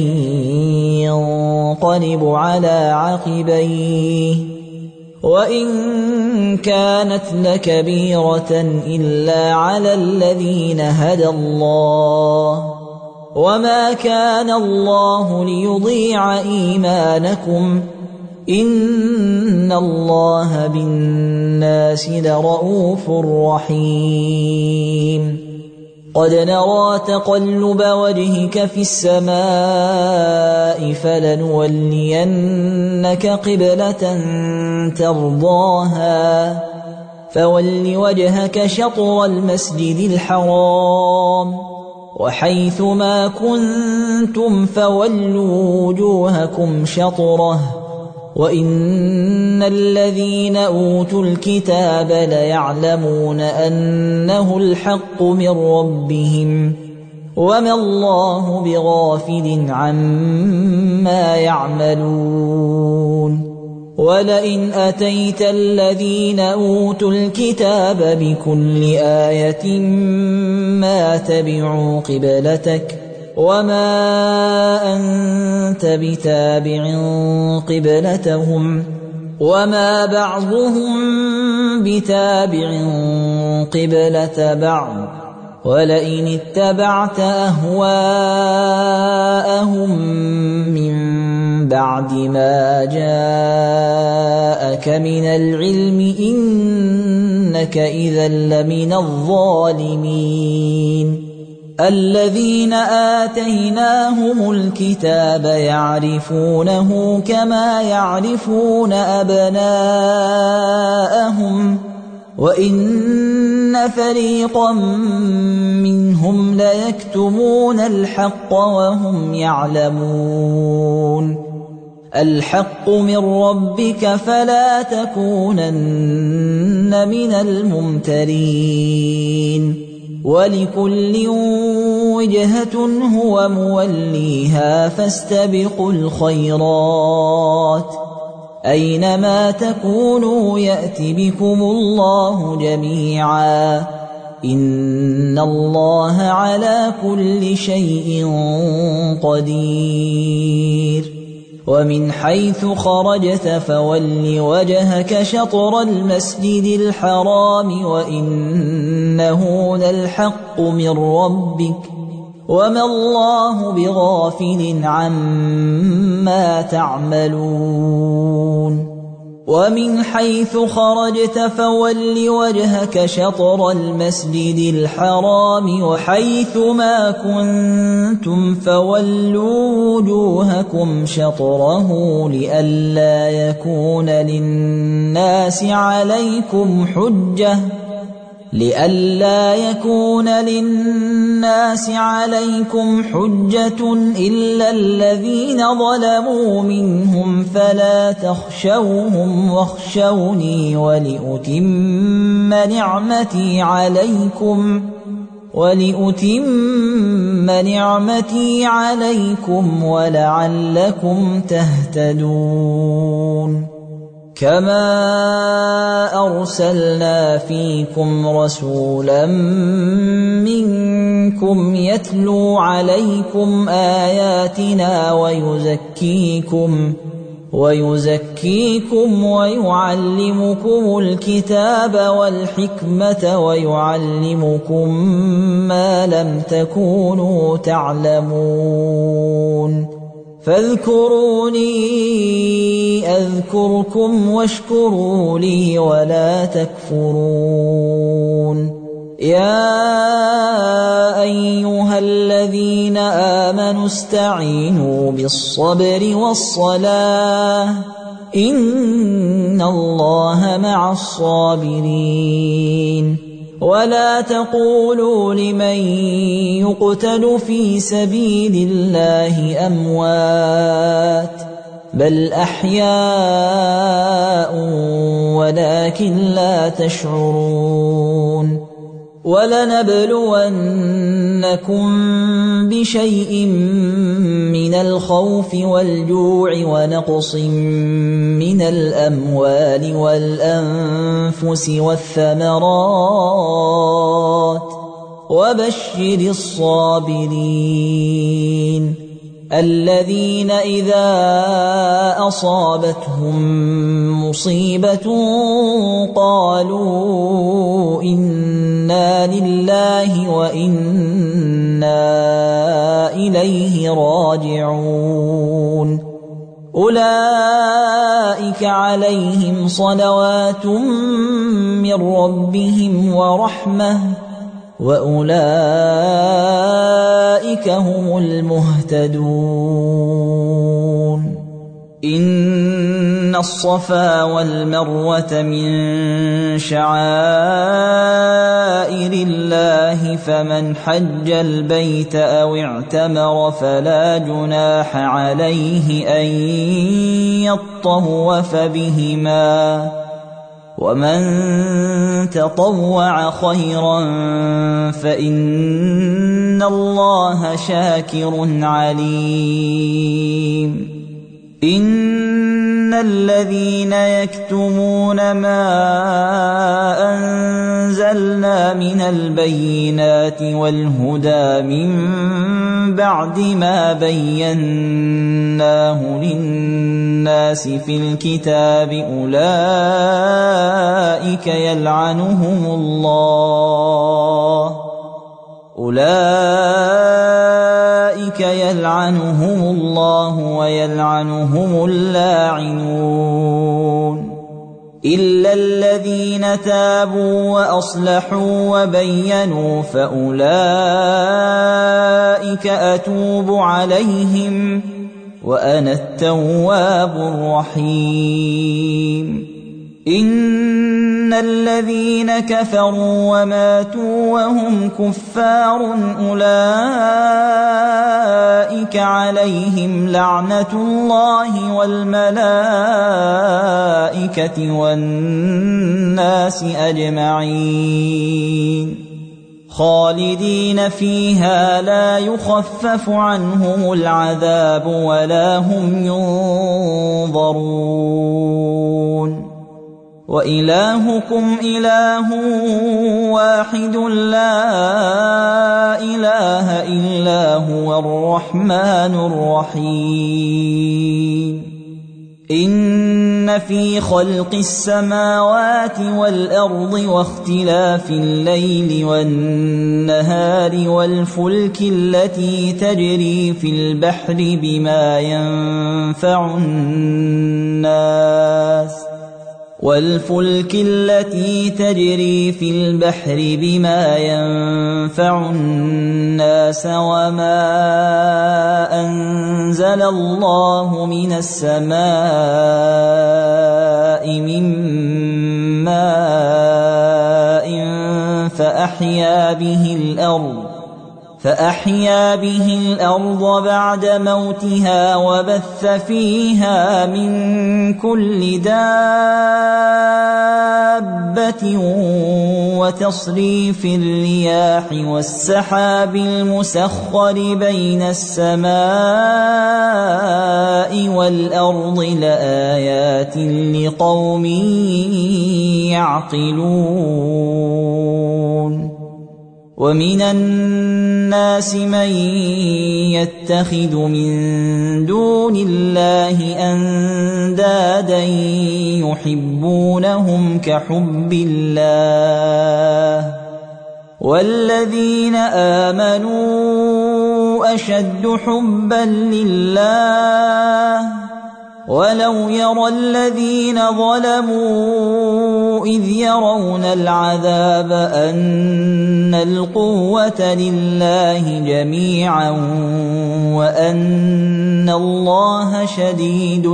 ينقلب على عقبيه وإن كانت لكبيرة إلا على الذين هدى الله وما كان الله ليضيع إيمانكم إن الله بالناس لرؤوف رحيم قد نرى تقلب وجهك في السماء فلنولينك قبلة ترضاها فول وجهك شطر المسجد الحرام وحيث ما كنتم فولوا وجوهكم شطره وإن الذين أوتوا الكتاب ليعلمون أنه الحق من ربهم وما الله بغافل عما يعملون ولئن أتيت الذين أوتوا الكتاب بكل آية ما تبعوا قبلتك وما أنت بتابع قبلتهم وما بعضهم بتابع قبلة بعض ولئن اتبعت أهواءهم من بعد ما جاءك من العلم إنك إذا لمن الظالمين الذين آتيناهم الكتاب يعرفونه كما يعرفون أبناءهم وَإِنَّ فَرِيقًا مِّنْهُمْ لَيَكْتُمُونَ الْحَقَّ وَهُمْ يَعْلَمُونَ الْحَقُّ مِنْ رَبِّكَ فَلَا تَكُونَنَّ مِنَ الْمُمْتَرِينَ وَلِكُلٍّ وِجْهَةٌ هُوَ مُوَلِّيهَا فَاسْتَبِقُوا الْخَيْرَاتِ أَيْنَمَا تَكُونُوا يَأْتِ بِكُمُ اللَّهُ جَمِيعًا إِنَّ اللَّهَ عَلَى كُلِّ شَيْءٍ قَدِيرٌ وَمِنْ حَيْثُ خَرَجْتَ فَوَلِّ وَجْهَكَ شَطْرَ الْمَسْجِدِ الْحَرَامِ وَإِنَّهُ لَلْحَقُّ مِنْ رَبِّكَ وَمَا اللَّهُ بِغَافِلٍ عَمَّا تَعْمَلُونَ وَمِنْ حَيْثُ خَرَجْتَ فَوَلِّ وَجْهَكَ شَطْرَ الْمَسْجِدِ الْحَرَامِ وَحَيْثُ مَا كُنتُمْ فَوَلُّوا وُجُوهَكُمْ شَطْرَهُ لِئَلَّا يَكُونَ لِلنَّاسِ عَلَيْكُمْ حُجَّةٌ إِلَّا الَّذِينَ ظَلَمُوا مِنْهُمْ فَلَا تَخْشَوْهُمْ وَاخْشَوْنِي وَلِأُتِمَّ نِعْمَتِي عَلَيْكُمْ وَلَعَلَّكُمْ تَهْتَدُونَ كَمَا أَرْسَلْنَا فِيكُمْ رَسُولًا مِّنكُمْ يَتْلُو عَلَيْكُمْ آيَاتِنَا وَيُزَكِّيكُمْ وَيُعَلِّمُكُمُ الْكِتَابَ وَالْحِكْمَةَ وَيُعَلِّمُكُم مَّا لَمْ تَكُونُوا تَعْلَمُونَ فاذكروني أذكركم واشكروا لي ولا تكفرون يا أيها الذين آمنوا استعينوا بالصبر والصلاة إن الله مع الصابرين ولا تقولوا لمن يقتل في سبيل الله أموات بل أحياء ولكن لا تشعرون ولنبلونكم بشيء من الخوف والجوع ونقص من الأموال والأنفس والثمرات وبشر الصابرين الذين إذا أصابتهم مصيبة قالوا إنا لله وإنا إليه راجعون أولئك عليهم صلوات من ربهم ورحمة وأولئك هم المهتدون إن الصفا والمروة من شعائر الله فمن حج البيت أو اعتمر فلا جناح عليه أن يطوف بهما ومن تطوع خيرا فإن الله شاكر عليم إن الذين يكتمون ما أنزلنا من البينات والهدى من بعد ما بيناه للناس في الكتاب أولئك يلعنهم الله ويلعنهم اللاعنون إلا الذين تابوا وأصلحوا وبينوا فأولئك أتوب عليهم وأنا التواب الرحيم إن الذين كفروا وماتوا وهم كفار أولئك عليهم لعنة الله والملائكة والناس أجمعين خالدين فيها لا يخفف عنهم العذاب ولا هم ينظرون وإلهكم إله واحد لا إله إلا هو الرحمن الرحيم إن في خلق السماوات والأرض واختلاف الليل والنهار والفلك التي تجري في البحر بما ينفع الناس وما أنزل الله من السماء من ماء فأحيا به الأرض بعد موتها وبث فيها من كل دابة وتصريف الرياح والسحاب المسخر بين السماء والأرض لآيات لقوم يعقلون ومن الناس من يتخذ من دون الله أندادا يحبونهم كحب الله والذين آمنوا أشد حبا لله ولو يرى الذين ظلموا إذ يرون العذاب أن القوة لله جميعا وأن الله شديد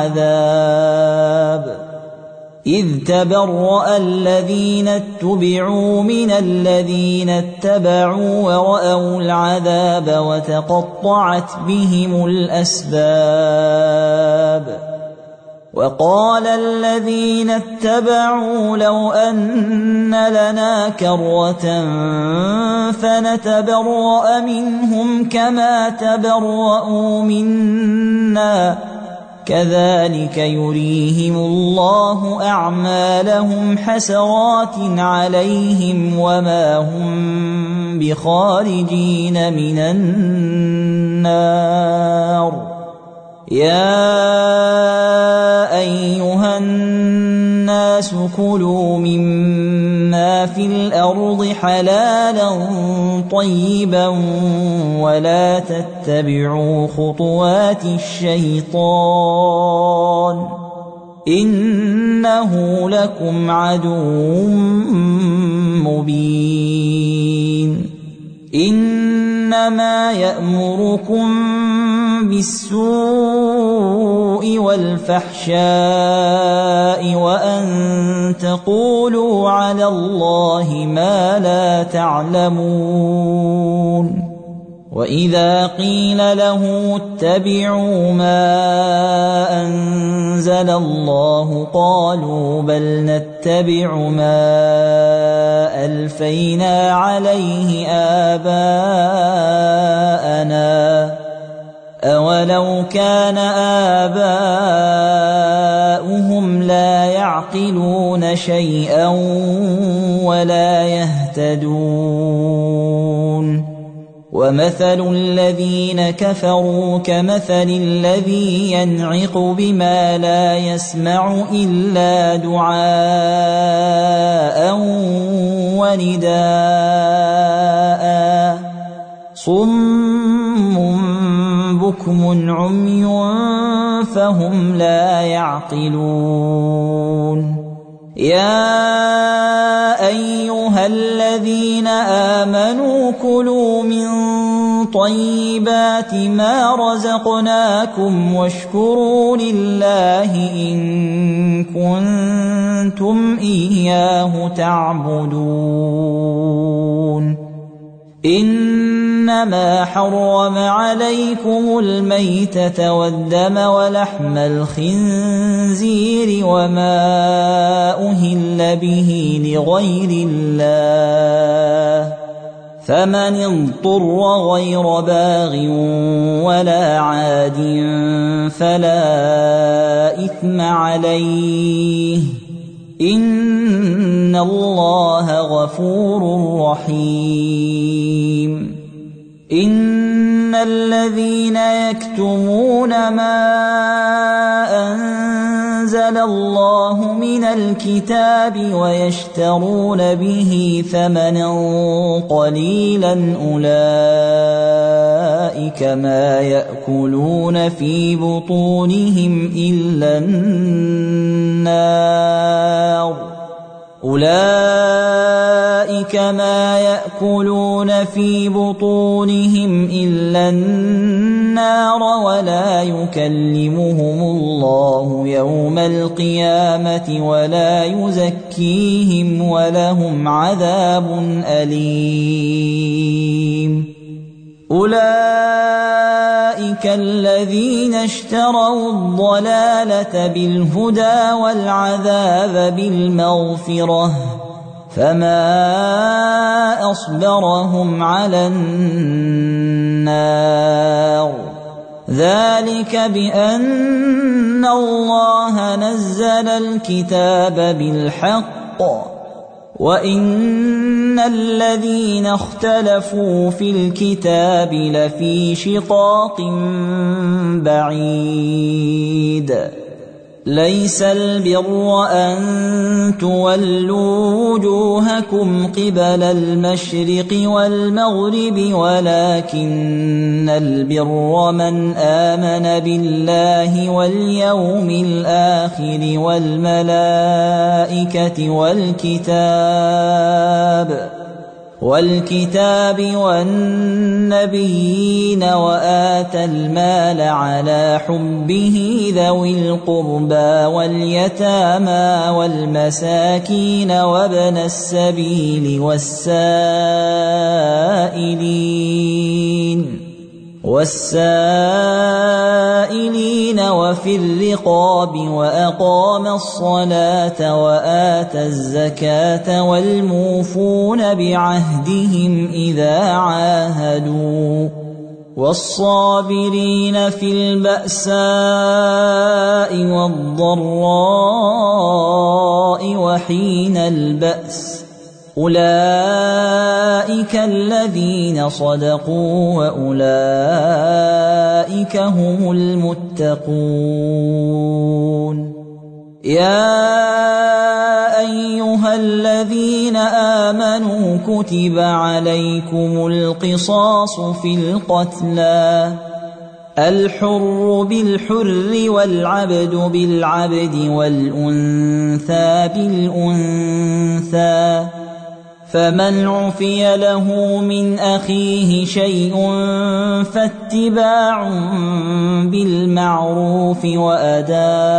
العذاب إذ تبرأ الذين اتبعوا من الذين اتبعوا ورأوا العذاب وتقطعت بهم الأسباب وقال الذين اتبعوا لو أن لنا كرة فنتبرأ منهم كما تبرأوا منا كذلك يريهم الله أعمالهم حسرات عليهم وما هم بخارجين من النار يا أيها الناس كلوا مما في الأرض حلالا طيبا ولا تتبعوا خطوات الشيطان إنه لكم عدو مبين إنما يأمركم بالسوء والفحشاء وأن تقولوا على الله ما لا تعلمون وإذا قيل له اتبعوا ما أنزل الله قالوا بل نتبع ما ألفينا عليه آباءنا أولو كان آباؤهم لا يعقلون شيئا ولا يهتدون ومثل الذين كفروا كمثل الذي ينعق بما لا يسمع إلا دعاء ونداء صم بكم عمي فهم لا يعقلون يا أيها الذين آمنوا كلوا من طيبات ما رزقناكم واشكروا لله إن كنتم إياه تعبدون إنما حرم عليكم الميتة والدم ولحم الخنزير وما أهل به لغير الله فمن اضطر غير باغ ولا عاد فلا إثم عليه إن الله غفور رحيم إن الذين يكتمون ما أنزل الله من الكتاب ويشترون به ثمنا قليلا أولئك ما يأكلون في بطونهم إلا النار أولئك ما يأكلون في بطونهم إلا النار ولا يكلمهم الله يوم القيامة ولا يزكيهم ولهم عذاب أليم أولئك الذين اشتروا الضلالة بالهدى والعذاب بالمغفرة فما أصبرهم على النار ذلك بأن الله نزل الكتاب بالحق وإن الذين اختلفوا في الكتاب لفي شقاق بعيد ليس البر أن تولوا وجوهكم قبل المشرق والمغرب ولكن البر من آمن بالله واليوم الآخر والملائكة والكتاب والنبيين وآتى المال على حبه ذوي القربى واليتامى والمساكين وابن السبيل والسائلين وفي الرقاب وأقام الصلاة وآتى الزكاة والموفون بعهدهم إذا عاهدوا والصابرين في البأساء والضراء وحين البأس أولئك الذين صدقوا وأولئك هم المتقون يا أيها الذين آمنوا كتب عليكم القصاص في القتلى الحر بالحر والعبد بالعبد والأنثى بالأنثى فمن عفي له من أخيه شيء فاتباع بالمعروف وأداء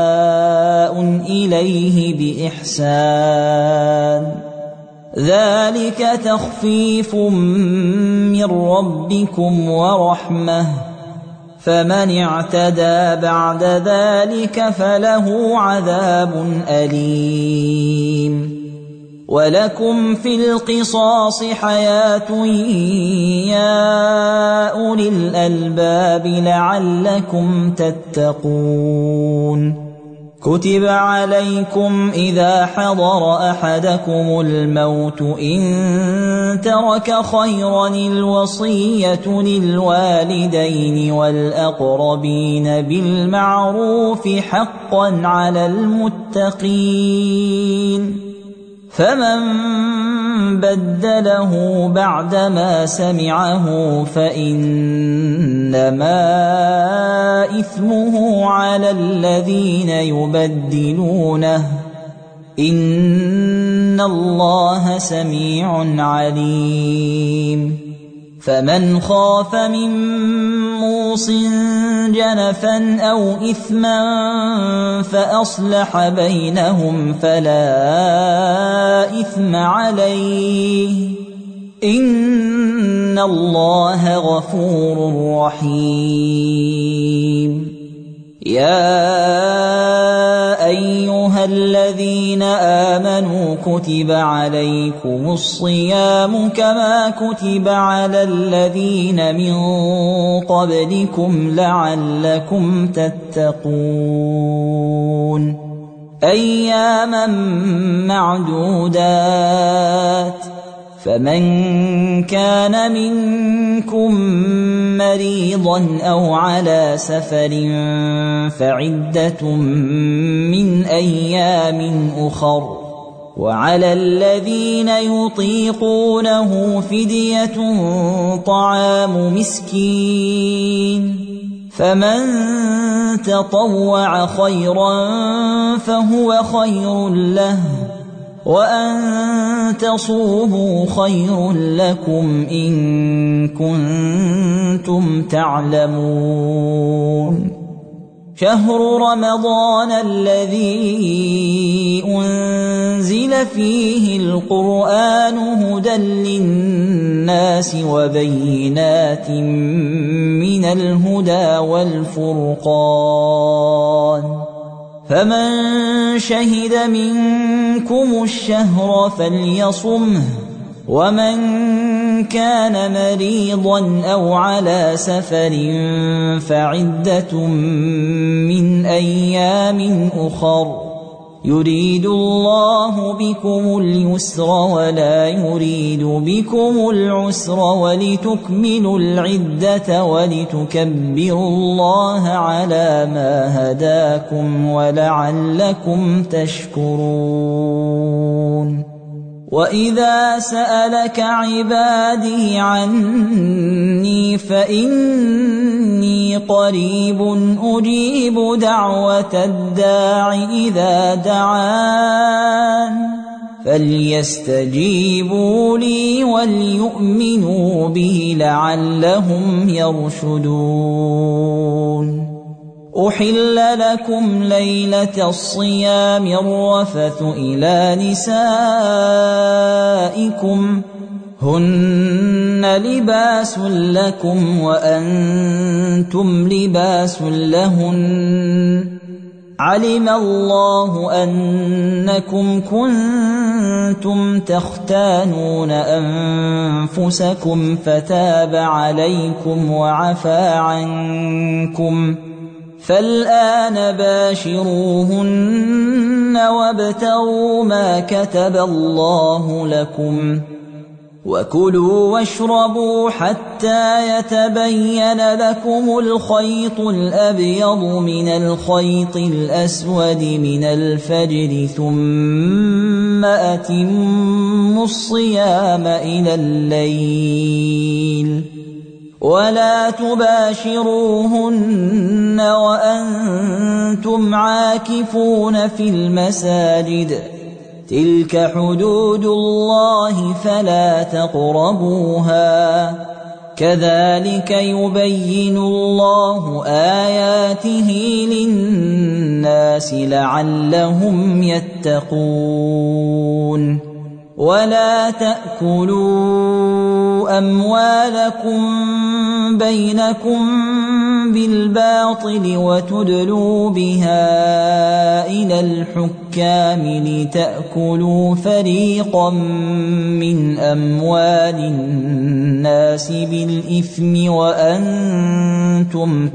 إليه بإحسان ذلك تخفيف من ربكم ورحمة فمن اعتدى بعد ذلك فله عذاب أليم ولكم في القصاص حياة يا أولي الألباب لعلكم تتقون كتب عليكم إذا حضر أحدكم الموت إن ترك خيرا الوصية للوالدين والأقربين بالمعروف حقا على المتقين فمن بدله بعدما سمعه فإنما إثمه على الذين يبدلونه إن الله سميع عليم فمن خاف من موص جنفا أو إثما فأصلح بينهم فلا إثم عليه إن الله غفور رحيم. يا أيها الذين آمنوا كتب عليكم الصيام كما كتب على الذين من قبلكم لعلكم تتقون. أياما معدودات، فمن كان منكم مريضا أو على سفر فعدة من أيام أخر، وعلى الذين يطيقونه فدية طعام مسكين، فمن تطوع خيرا فهو خير له، وأن تصوموا خير لكم إن كنتم تعلمون. شهر رمضان الذي أنزل فيه القرآن هدى للناس وبينات من الهدى والفرقان، فمن شهد منكم الشهر فليصمه، ومن كان مريضا أو على سفر فعدة من أيام أخر، يريد الله بكم اليسر ولا يريد بكم العسر ولتكملوا العدة ولتكبروا الله على ما هداكم ولعلكم تشكرون. وإذا سألك عبادي عني فإني قريب أجيب دعوة الداع إذا دعان، فليستجيبوا لي وليؤمنوا به لعلهم يرشدون. أحل لكم ليلة الصيام الرفث إلى نسائكم هن لباس لكم وأنتم لباس لهن، علم الله أنكم كنتم تختانون أنفسكم فتاب عليكم وعفى عنكم، فالآن باشروهن وابتغوا ما كتب الله لكم، وكلوا واشربوا حتى يتبين لكم الخيط الأبيض من الخيط الأسود من الفجر، ثم أتموا الصيام إلى الليل، ولا تباشروهن وأنتم عاكفون في المساجد، تلك حدود الله فلا تقربوها، كذلك يبين الله آياته للناس لعلهم يتقون. ولا تأكلوا أموالكم بينكم بالباطل وتدلوا بها إلى الحكام لتأكلوا فريقا من أموال الناس بالإثم وأنتم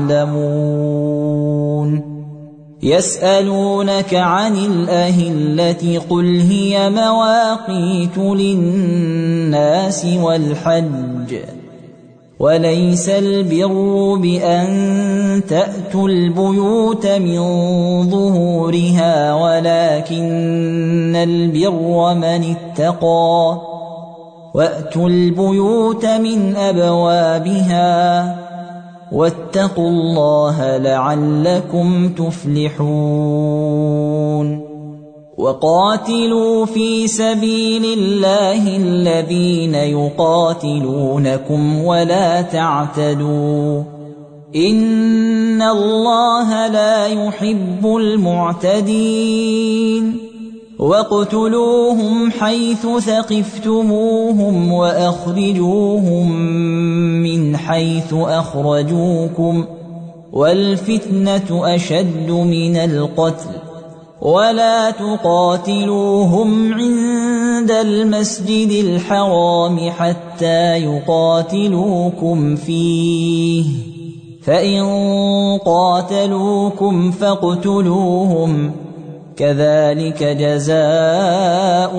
تعلمون. يسألونك عن الأهلة قل هي مواقيت للناس والحج، وليس البر بأن تأتوا البيوت من ظهورها ولكن البر من اتقى، وأتوا البيوت من أبوابها واتقوا الله لعلكم تفلحون. وقاتلوا في سبيل الله الذين يقاتلونكم ولا تعتدوا إن الله لا يحب المعتدين واقتلوهم حيث ثقفتموهم وأخرجوهم من حيث أخرجوكم والفتنة أشد من القتل ولا تقاتلوهم عند المسجد الحرام حتى يقاتلوكم فيه فإن قاتلوكم فاقتلوهم كذلك جزاء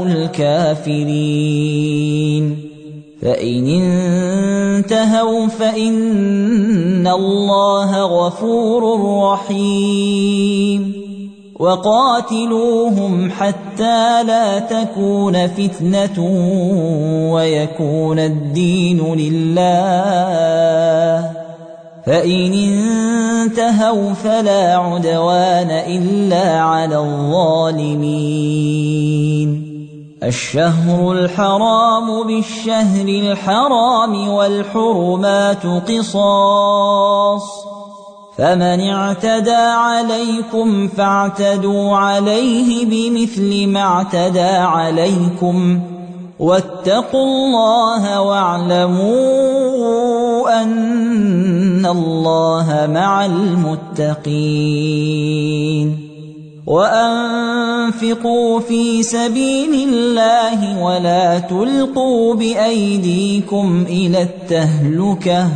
الكافرين فإن انتهوا فإن الله غفور رحيم وقاتلوهم حتى لا تكون فتنة ويكون الدين لله فإن انتهوا فلا عدوان إلا على الظالمين الشهر الحرام بالشهر الحرام والحرمات قصاص فمن اعتدى عليكم فاعتدوا عليه بمثل ما اعتدى عليكم واتقوا الله واعلموا أن الله مع المتقين وأنفقوا في سبيل الله ولا تلقوا بأيديكم إلى التهلكة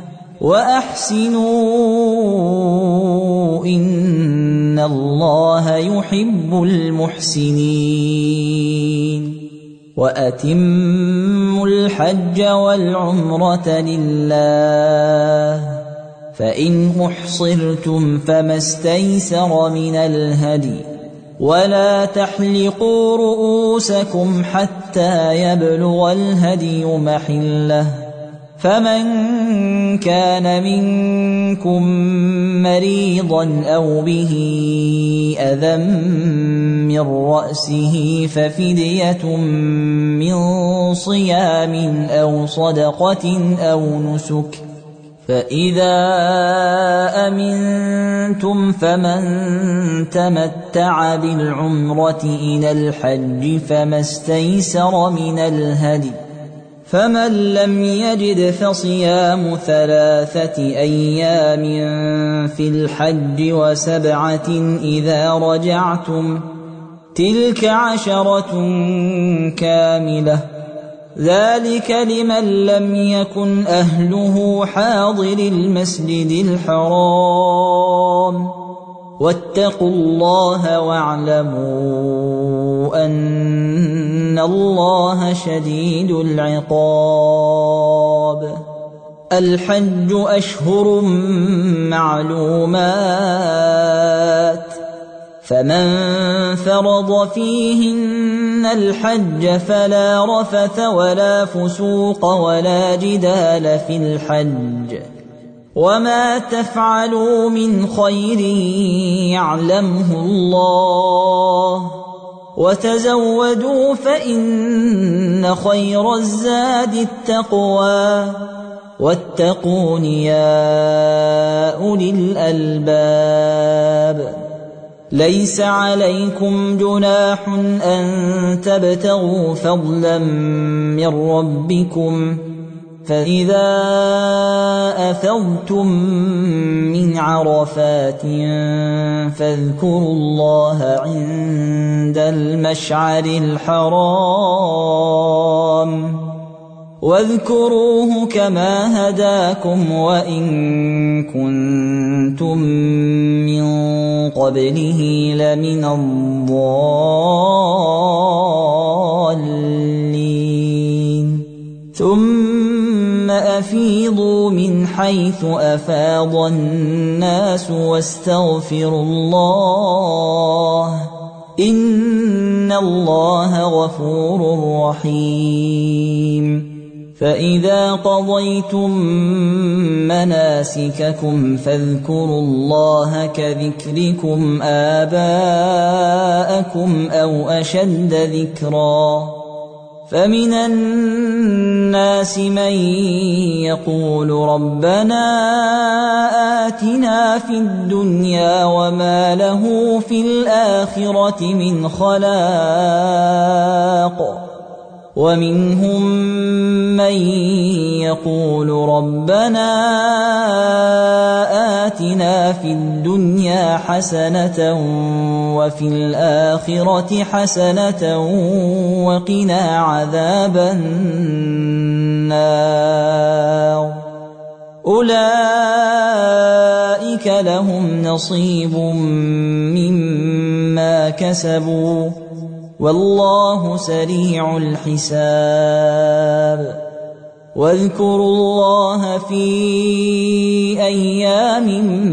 وأحسنوا إن الله يحب المحسنين وأتموا الحج والعمرة لله فإن أحصرتم فما استيسر من الهدي ولا تحلقوا رؤوسكم حتى يبلغ الهدي محله فمن كان منكم مريضا أو به أذى من رأسه ففدية من صيام أو صدقة أو نسك فإذا أمنتم فمن تمتع بالعمرة إلى الحج فما استيسر من الهدي فمن لم يجد فصيام 3 أيام في الحج و7 إذا رجعتم تلك 10 كاملة ذلك لمن لم يكن أهله حاضر المسجد الحرام واتقوا الله واعلموا أن الله شديد العقاب الحج أشهر معلومات فمن فرض فيهن الحج فلا رفث ولا فسوق ولا جدال في الحج وما تفعلوا من خير يعلمه الله وتزودوا فإن خير الزاد التقوى واتقون يا أولي الألباب ليس عليكم جناح أن تبتغوا فضلا من ربكم فإذا أفضتم من عرفات فاذكروا الله عند المشعر الحرام واذكروه كما هداكم وإن كنتم من قبله لمن الضالين ثم أفيضوا من حيث أفاض الناس واستغفروا الله إن الله غفور رحيم فإذا قضيتم مناسككم فاذكروا الله كذكركم آباءكم أو أشد ذكرا فمن الناس من يقول ربنا آتنا في الدنيا وما له في الآخرة من خلاق ومنهم من يقول ربنا آتنا في الدنيا حسنة وفي الآخرة حسنة وقنا عذاب النار أولئك لهم نصيب مما كسبوا والله سريع الحساب واذكروا الله في أيام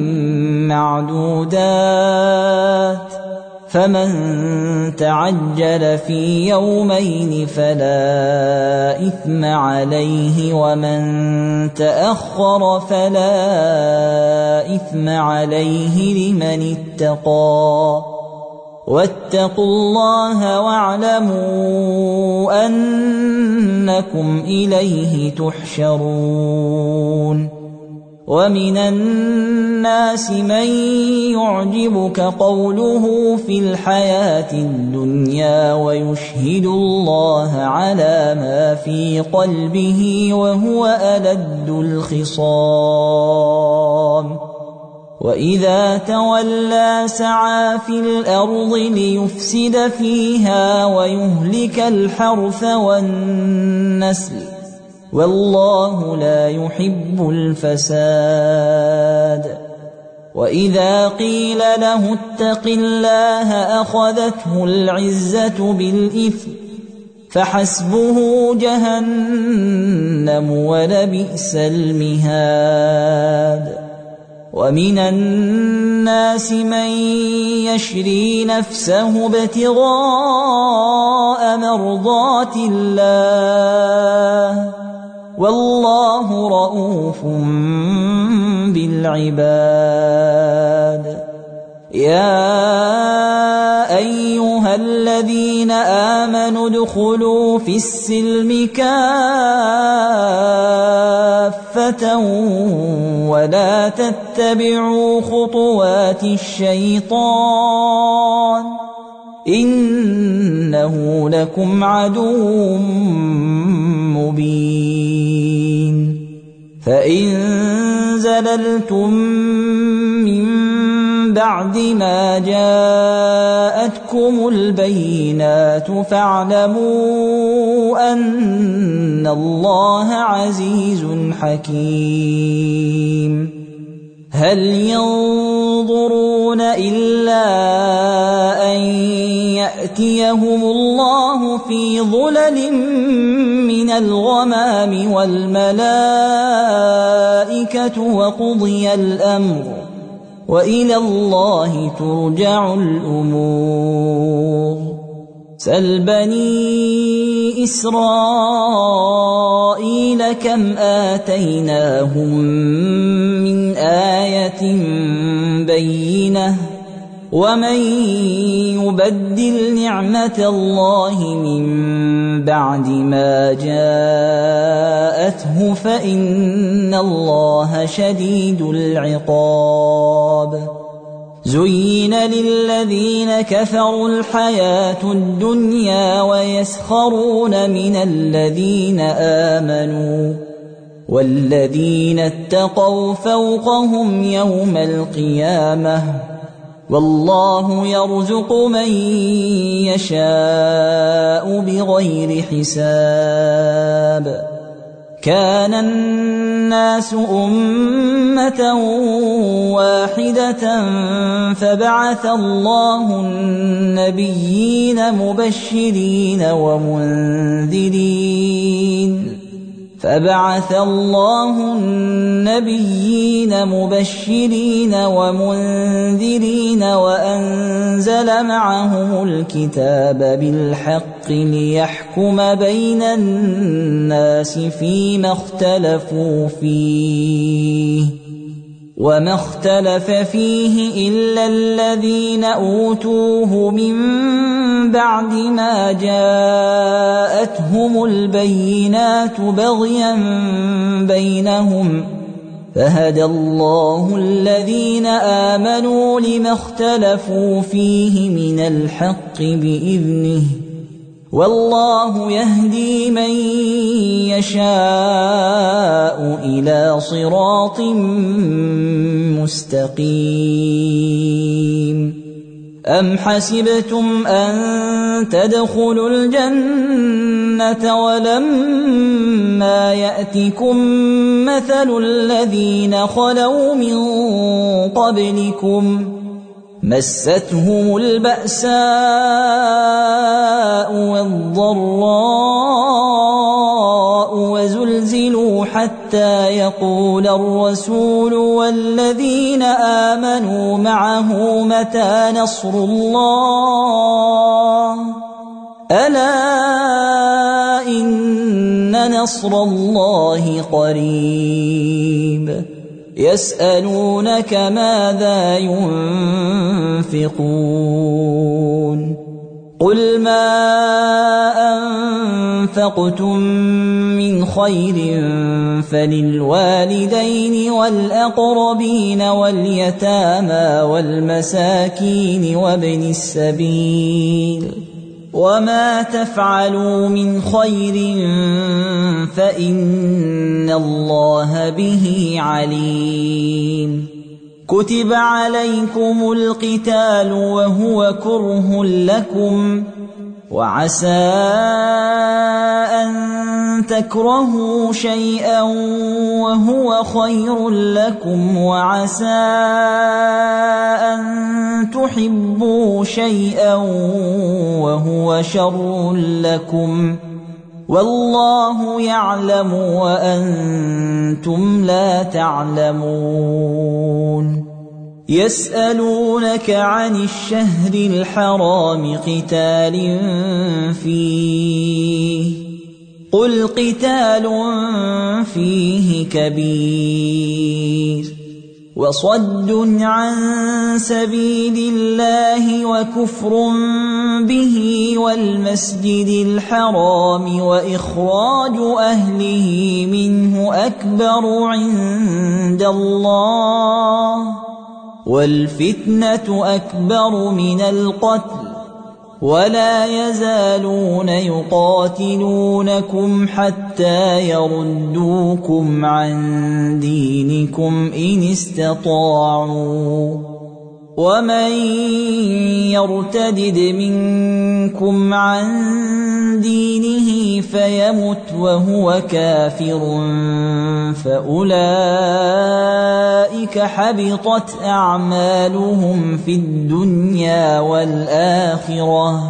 معدودات فمن تعجل في يومين فلا إثم عليه ومن تأخر فلا إثم عليه لمن اتقى واتقوا الله واعلموا أنكم إليه تحشرون ومن الناس من يعجبك قوله في الحياة الدنيا ويشهد الله على ما في قلبه وهو ألد الخصام وإذا تولى سعى في الأرض ليفسد فيها ويهلك الحرث والنسل والله لا يحب الفساد وإذا قيل له اتق الله أخذته العزة بالإثم فحسبه جهنم ولبئس المهاد ومن الناس من يشري نفسه ابتغاء مرضات الله والله رؤوف بالعباد يا أيها الذين آمنوا ادخلوا في السلم كافة ولا تتبعوا خطوات الشيطان إنه لكم عدو مبين فإن زللتم من بعد ما جاءتكم البينات فاعلموا أن الله عزيز حكيم هل ينظرون إلا أن يأتيهم الله في ظلل من الغمام والملائكة وقضي الأمر وإلى الله ترجع الأمور سل بني إسرائيل كم آتيناهم من آية بينة ومن يبدل نعمة الله من بعد ما جاءته فإن الله شديد العقاب زين للذين كفروا الحياة الدنيا ويسخرون من الذين آمنوا والذين اتقوا فوقهم يوم القيامة والله يرزق من يشاء بغير حساب كان الناس أمة واحدة فبعث الله النبيين مبشرين ومنذرين فبعث الله النبيين مبشرين ومنذرين وأنزل معهم الكتاب بالحق ليحكم بين الناس فيما اختلفوا فيه وما اختلف فيه إلا الذين أوتوه من بعد ما جاءتهم البينات بغيا بينهم فهدى الله الذين آمنوا لما اختلفوا فيه من الحق بإذنه والله يهدي من يشاء إلى صراط مستقيم أم حسبتم أن تدخلوا الجنة ولما يأتكم مثل الذين خلوا من قبلكم مستهم البأساء والضراء وزلزلوا حتى يقول الرسول والذين آمنوا معه متى نصر الله ألا إن نصر الله قريب يسألونك ماذا ينفقون قل ما أنفقتم من خير فللوالدين والأقربين واليتامى والمساكين وابن السبيل وما تفعلوا من خير فإن الله به عليم كتب عليكم القتال وهو كره لكم وعسى أن تكرهوا شيئا وهو خير لكم وعسى أن تحبوا شيئا وهو شر لكم والله يعلم وأنتم لا تعلمون يسألونك عن الشهر الحرام قتال فيه قل قتال فيه كبير وصد عن سبيل الله وكفر به والمسجد الحرام وإخراج أهله منه أكبر عند الله والفتنة أكبر من القتل ولا يزالون يقاتلونكم حتى يردوكم عن دينكم إن استطاعوا ومن يرتدد منكم عن دينه فيمت وهو كافر فأولئك حبطت أعمالهم في الدنيا والآخرة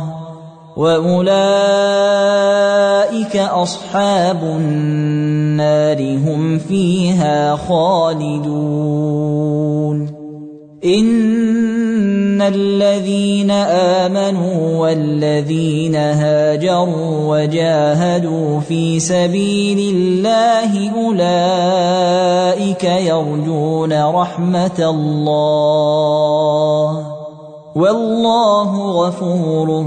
وأولئك أصحاب النار هم فيها خالدون إن الذين آمنوا والذين هاجروا وجاهدوا في سبيل الله أولئك يرجون رحمة الله والله غفور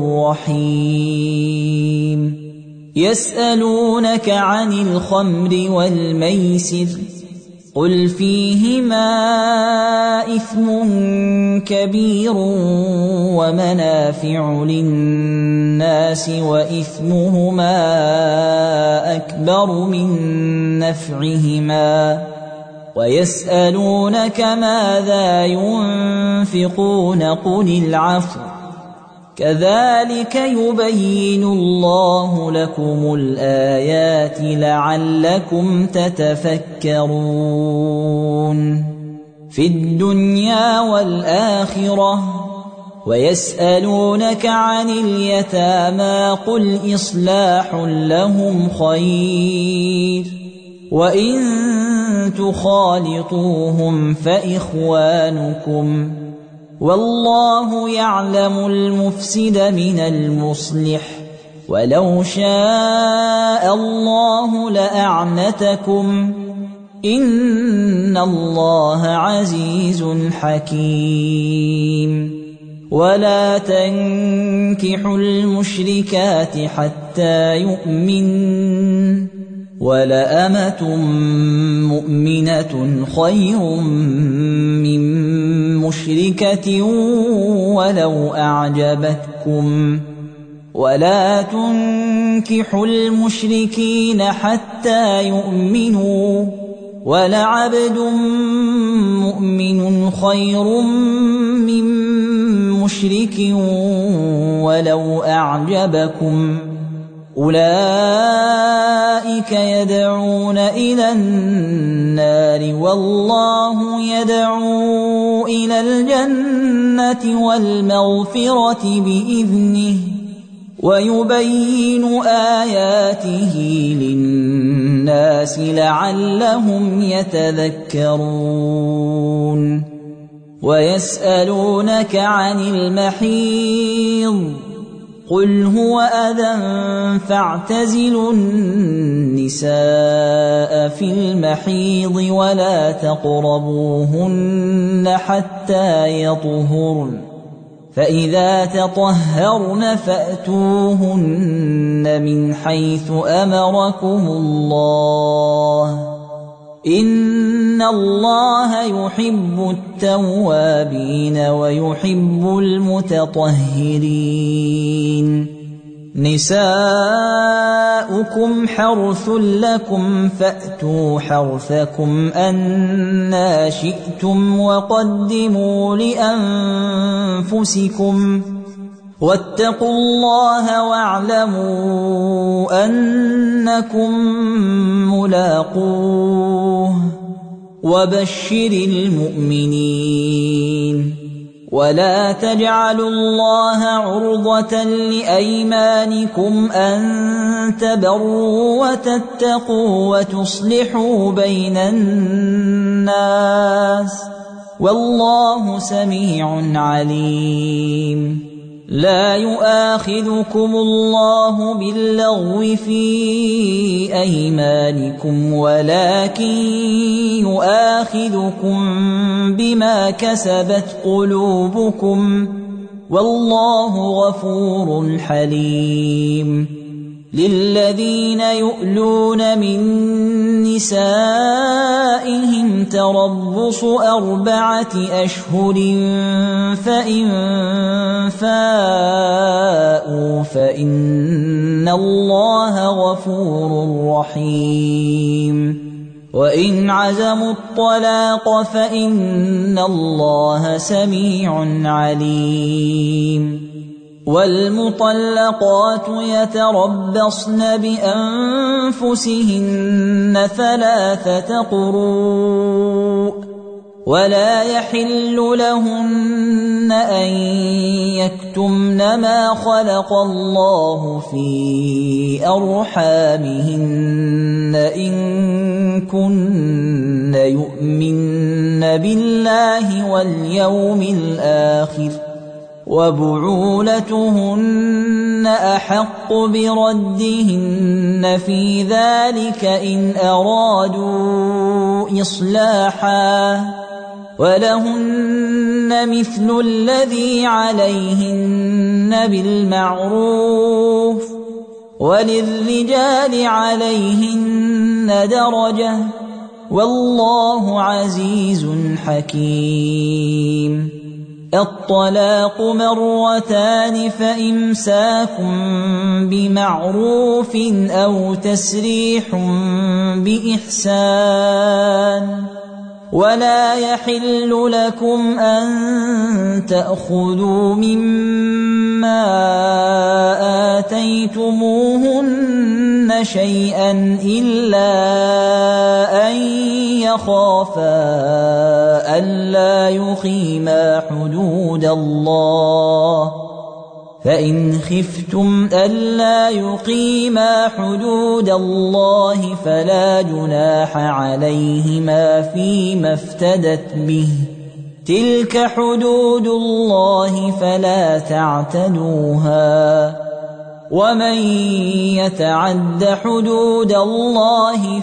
رحيم يسألونك عن الخمر والميسر قل فيهما إثم كبير ومنافع للناس وإثمهما أكبر من نفعهما ويسألونك ماذا ينفقون قل العفو كذلك يبين الله لكم الآيات لعلكم تتفكرون في الدنيا والآخرة ويسألونك عن اليتامى قل إصلاح لهم خير وإن تخالطوهم فإخوانكم والله يعلم المفسد من المصلح ولو شاء الله لأعنتكم إن الله عزيز حكيم ولا تنكحوا المشركات حتى يؤمنن ولأمة مؤمنة خير من مشركة ولو أعجبتكم ولا تنكحوا المشركين حتى يؤمنوا ولعبد مؤمن خير من مشرك ولو أعجبكم أولئك يدعون إلى النار والله يدعو إلى الجنة والمغفرة بإذنه ويبين آياته للناس لعلهم يتذكرون ويسألونك عن المحيض قل هو أذى فاعتزلوا النساء في المحيض ولا تقربوهن حتى يطهرن فإذا تطهرن فأتوهن من حيث أمركم الله إن الله يحب التوابين ويحب المتطهرين نساؤكم حرث لكم فأتوا حرثكم أنى شئتم وقدموا لأنفسكم واتقوا الله واعلموا أنكم ملاقوه وبشر المؤمنين ولا تجعلوا الله عرضة لأيمانكم أن تبروا وتتقوا وتصلحوا بين الناس والله سميع عليم لا يؤاخذكم الله باللغو في أيمانكم ولكن يؤاخذكم بما كسبت قلوبكم والله غفور حليم للذين يؤلون من نسائهم تربص 4 أشهر فإن فاءوا فإن الله غفور رحيم وإن عزموا الطلاق فإن الله سميع عليم والمطلقات يتربصن بأنفسهن 3 قروء ولا يحل لهن أن يكتمن ما خلق الله في أرحامهن إن كن يؤمن بالله واليوم الآخر وبعولتهن أحق بردهن في ذلك إن أرادوا إصلاحا ولهن مثل الذي عليهن بالمعروف وللرجال عليهن درجة والله عزيز حكيم الطلاق 2 فإمساك بمعروف أو تسريح بإحسان ولا يحل لكم أن تأخذوا مما آتيتموهن شيئا إلا أن يخافا ألا يقيما حدود الله فإن خفتم ألا يقيما حدود الله فلا جناح عليهما فيما افتدت به، تلك حدود الله فلا تعتدوها، ومن يتعد حدود الله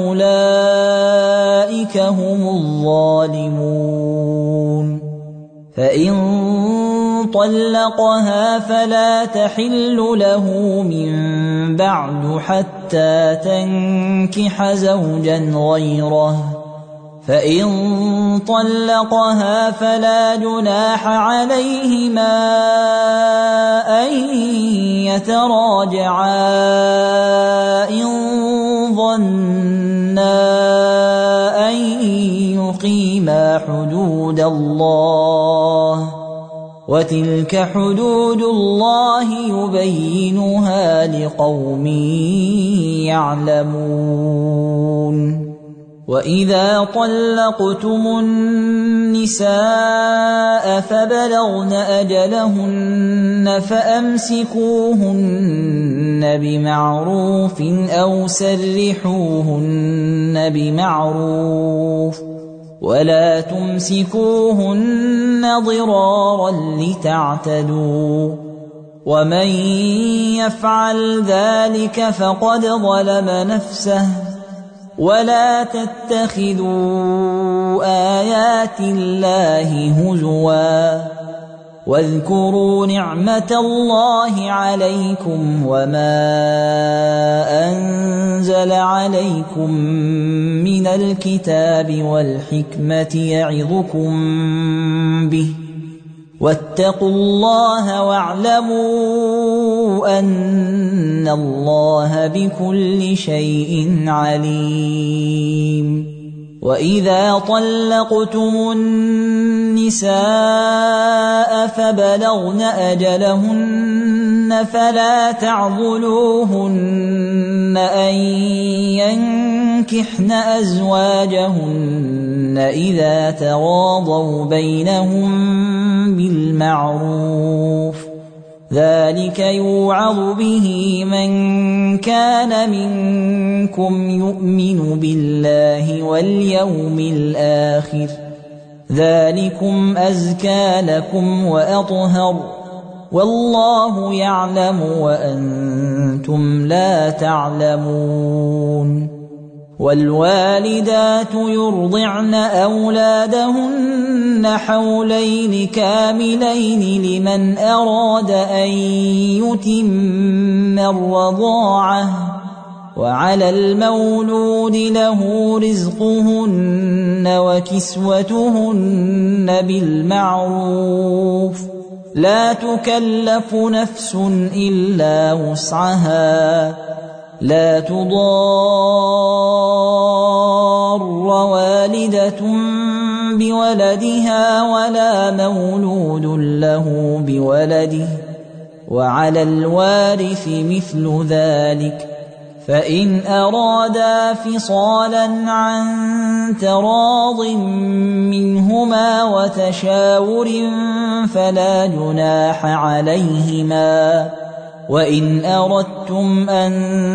فأولئك هم الظالمون. فإن طلقها فلا تحل له من بعد حتى تنكح زوجا غيره، فإن طلقها فلا جناح عليهما أن يتراجعا إن ظنا أن يقيما حدود الله، وتلك حدود الله يبينها لقوم يعلمون. وإذا طلقتم النساء فبلغن أجلهن فأمسكوهن بمعروف أو سرحوهن بمعروف، ولا تمسكوهن ضرارا لتعتدوا، ومن يفعل ذلك فقد ظلم نفسه. ولا تتخذوا آيات الله هزوا، واذكروا نعمة الله عليكم وما أنزل عليكم من الكتاب والحكمة يعظكم به، واتقوا الله واعلموا أن الله بكل شيء عليم. وإذا طلقتم النساء فبلغن أجلهن فلا تعضلوهن أن ينكحن أزواجهن إذا تراضوا بينهم بالمعروف، ذلك يوعظ به من كان منكم يؤمن بالله واليوم الآخر، ذلكم أزكى لكم وأطهر، والله يعلم وأنتم لا تعلمون. والوالدات يرضعن أولادهن حولين كاملين لمن أراد أن يتم الرضاعة، وعلى المولود له رزقهن وكسوتهن بالمعروف، لا تكلف نفس إلا وسعها، لا تضار والدة بولدها ولا مولود له بولده، وعلى الوارث مثل ذلك، فإن أرادا فصالا عن تراض منهما وتشاور فلا جناح عليهما. وإن أردتم أن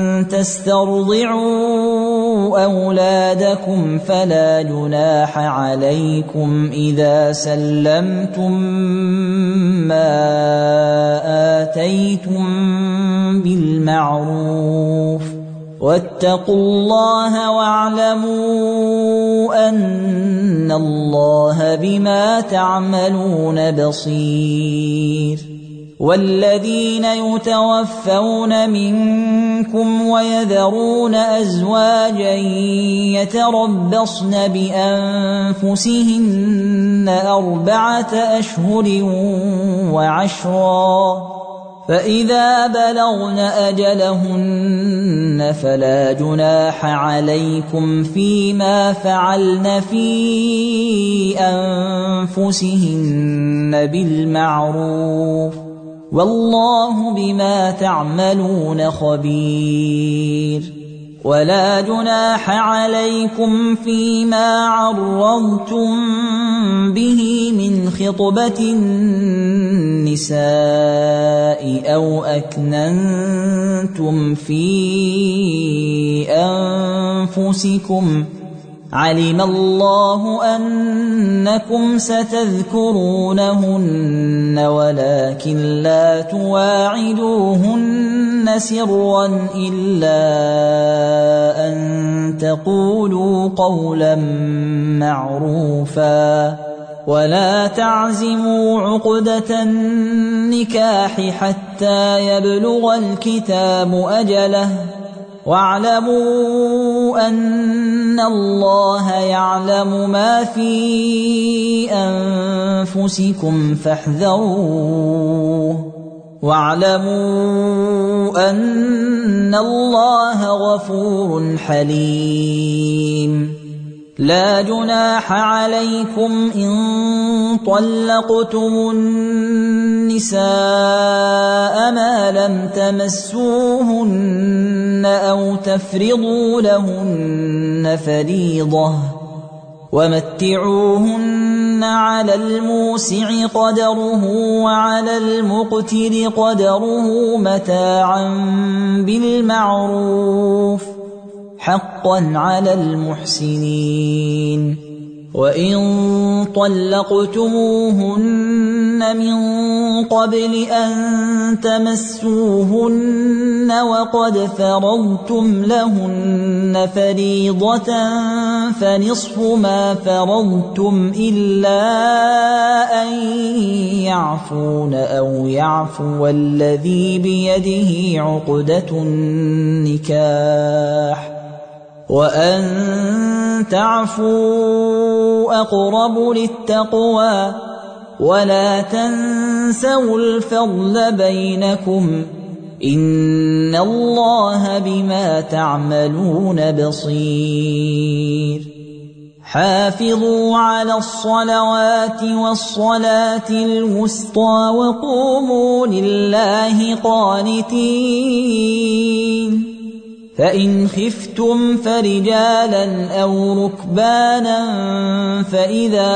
تسترضعوا أولادكم فلا جناح عليكم إذا سلمتم ما آتيتم بالمعروف، واتقوا الله واعلموا أن الله بما تعملون بصير. والذين يتوفون منكم ويذرون أزواجا يتربصن بأنفسهن 4 أشهر وعشرا، فإذا بلغن أجلهن فلا جناح عليكم فيما فعلن في أنفسهن بالمعروف، والله بما تعملون خبير. ولا جناح عليكم فيما عرضتم به من خطبة النساء أو أكننتم في أنفسكم علم الله أنكم ستذكرونهن ولكن لا تواعدوهن سرا إلا أن تقولوا قولا معروفا ولا تعزموا عقدة النكاح حتى يبلغ الكتاب أجله واعلموا أن الله يعلم ما في أنفسكم فاحذروه واعلموا أن الله غفور حليم لا جناح عليكم إن طلقتم النساء ما لم تمسوهن أو تفرضوا لهن فريضة ومتعوهن على الموسع قدره وعلى المقتر قدره متاعا بالمعروف حقا على المحسنين وإن طلقتموهن من قبل أن تمسوهن وقد فرضتم لهن فريضة فنصف ما فرضتم إلا أن يعفون أو يعفو الذي بيده عقدة النكاح وأن تعفوا أقرب للتقوى ولا تنسوا الفضل بينكم إن الله بما تعملون بصير حافظوا على الصلوات والصلاة الوسطى وقوموا لله قانتين فإن خفتم فرجالا أو ركبانا فإذا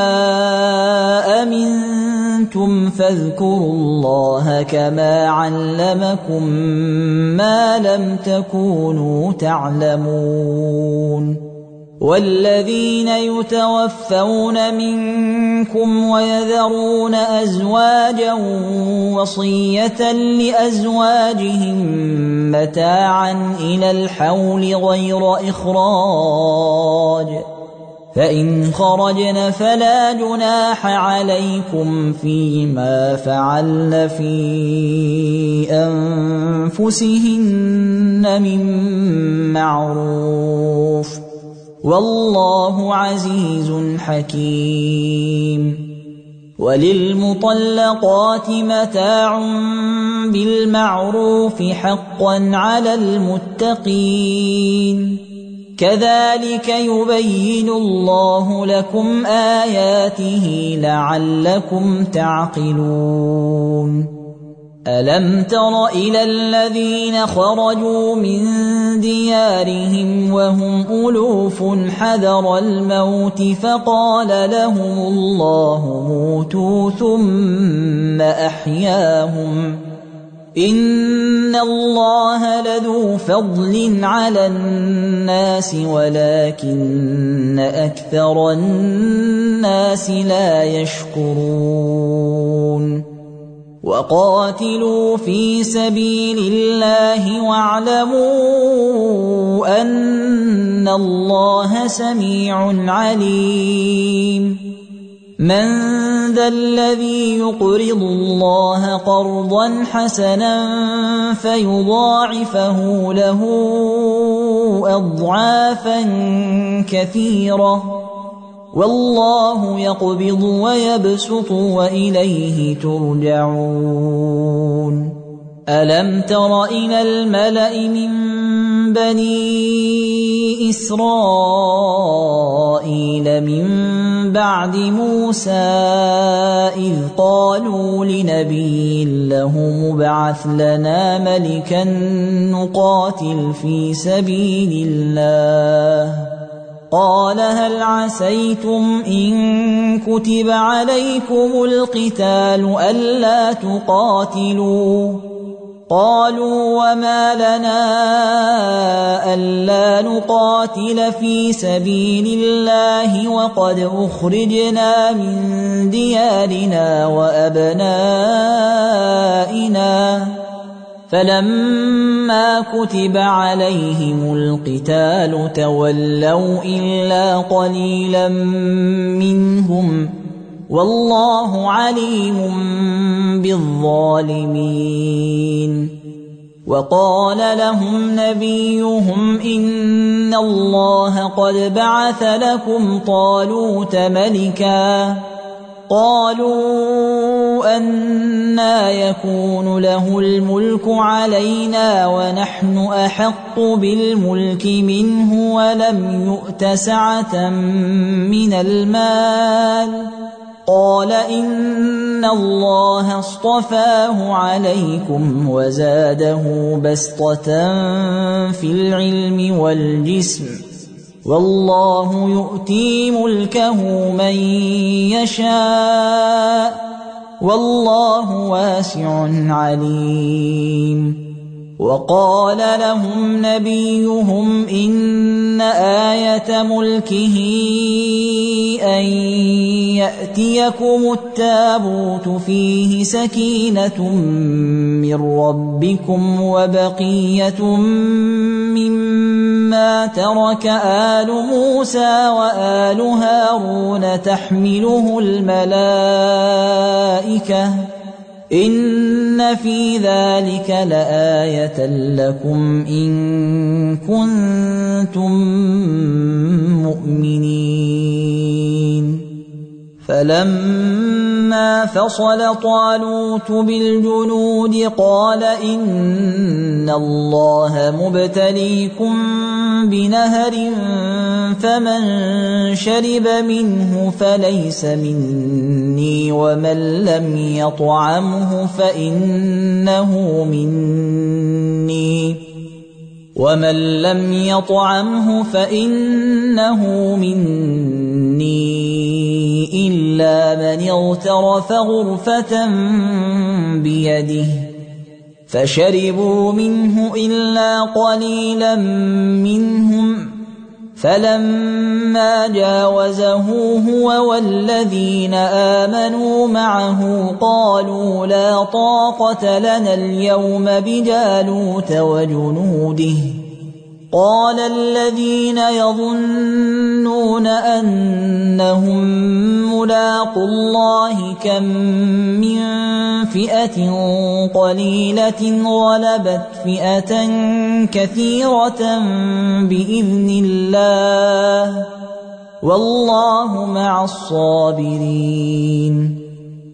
أمنتم فاذكروا الله كما علمكم ما لم تكونوا تعلمون والذين يتوفون منكم ويذرون أزواجا وصية لأزواجهم متاعا إلى الحول غير إخراج فإن خرجن فلا جناح عليكم فيما فعلن في أنفسهن من معروف والله عزيز حكيم وللمطلقات متاع بالمعروف حقا على المتقين كذلك يبين الله لكم آياته لعلكم تعقلون ألم تر إلى الذين خرجوا من ديارهم وهم ألوف حذر الموت فقال لهم الله موتوا ثم أحياهم إن الله لذو فضل على الناس ولكن أكثر الناس لا يشكرون وقاتلوا في سبيل الله واعلموا أن الله سميع عليم من ذا الذي يقرض الله قرضا حسنا فيضاعفه له أضعافا كثيرة والله يقبض ويبسط وإليه ترجعون ألم تر إلى الملأ من بني إسرائيل من بعد موسى إذ قالوا لنبي له مبعث لنا ملكا نقاتل في سبيل الله قال هل عسيتم إن كتب عليكم القتال ألا تقاتلوا قالوا وما لنا ألا نقاتل في سبيل الله وقد أخرجنا من ديارنا وأبنائنا فلما كتب عليهم القتال تولوا إلا قليلا منهم والله عليم بالظالمين وقال لهم نبيهم إن الله قد بعث لكم طالوت ملكا قالوا أنى يكون له الملك علينا ونحن أحق بالملك منه ولم يؤت سعة من المال قال إن الله اصطفاه عليكم وزاده بسطة في العلم والجسم والله يؤتي ملكه من يشاء والله واسع عليم وقال لهم نبيهم إن آية ملكه أن يأتيكم التابوت فيه سكينة من ربكم وبقية مما ترك آل موسى وآل هارون تحمله الملائكة إن في ذلك لآية لكم إن كنتم مؤمنين فلما فصل طالوت بالجنود قال إن الله مبتليكم بنهر فمن شرب منه فليس مني ومن لم يطعمه فإنه مني إلا من اغترف غرفة بيده فشربوا منه إلا قليلا منهم فلما جاوزه هو والذين آمنوا معه قالوا لا طاقة لنا اليوم بجالوت وجنوده قال الذين يظنون أنهم ملاقو الله كم من فئة قليلة غلبت فئة كثيرة بإذن الله والله مع الصابرين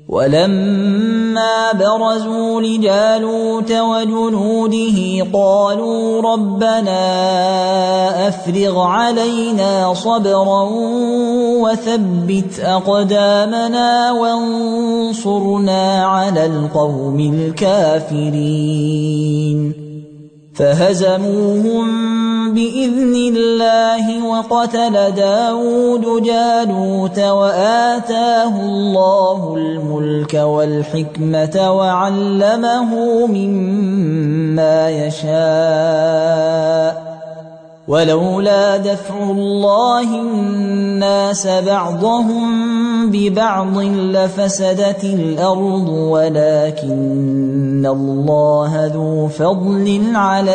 ولما برزوا لجالوت وجنوده قالوا ربنا أفرغ علينا صبرا وثبت أقدامنا وانصرنا على القوم الكافرين فهزموهم بإذن الله وقتل داود جالوت وآتاه الله الملك والحكمة وعلمه مما يشاء ولولا دفع الله الناس بعضهم ببعض لفسدت الأرض ولكن الله ذو فضل على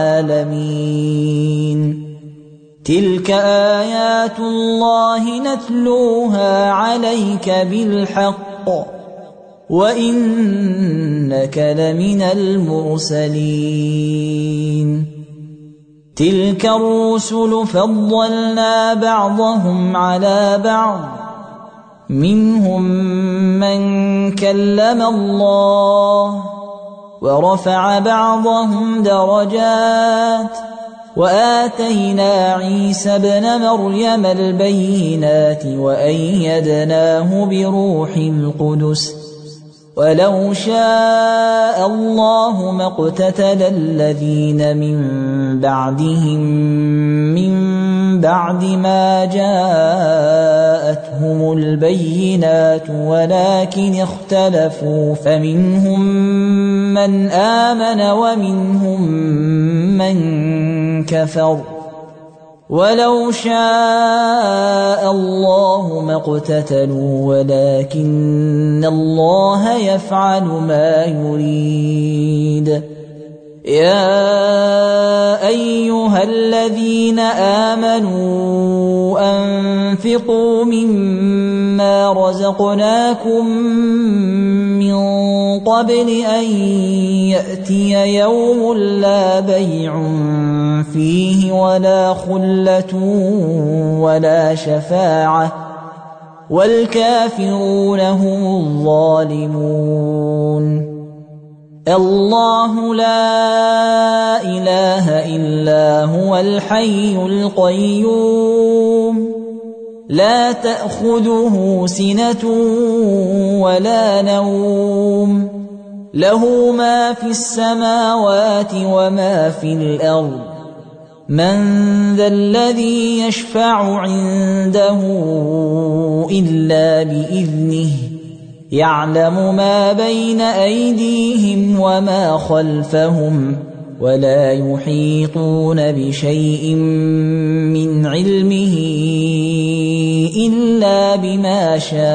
العالمين تلك آيات الله نتلوها عليك بالحق وإنك لمن المرسلين تلك الرسل فضلنا بعضهم على بعض منهم من كلم الله ورفع بعضهم درجات وآتينا عيسى ابن مريم البينات وأيدناه بروح القدس ولو شاء الله ما اقتتل الذين من بعدهم من بعد ما جاءتهم البينات ولكن اختلفوا فمنهم من آمن ومنهم من كفر ولو شاء الله ما اقتتلوا ولكن الله يفعل ما يريد. يا أيها الذين آمنوا أنفقوا مما رزقناكم من قبل أن يأتي يوم لا بيع فيه ولا خلة ولا شفاعة والكافرون هم الظالمون. الله لا إله إلا هو الحي القيوم لا تأخذه سنة ولا نوم له ما في السماوات وما في الأرض من ذا الذي يشفع عنده إلا بإذنه يعلم ما بين أيديهم وما خلفهم ولا يحيطون بشيء من علمه إلا بما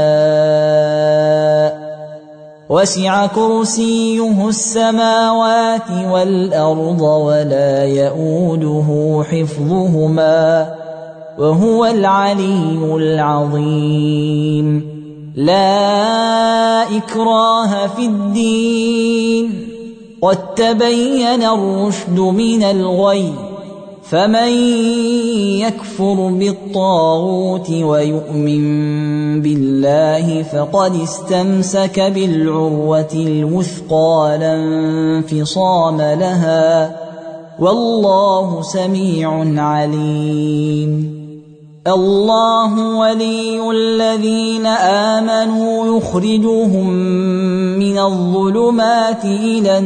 شاء وسع كرسيه السماوات والأرض ولا يؤوده حفظهما وهو العلي العظيم. لا إكراه في الدين قد تبين الرشد من الغي فمن يكفر بالطاغوت ويؤمن بالله فقد استمسك بالعروة الوثقى لا انفصام لها والله سميع عليم. الله ولي الذين آمنوا يخرجهم من الظلمات إلى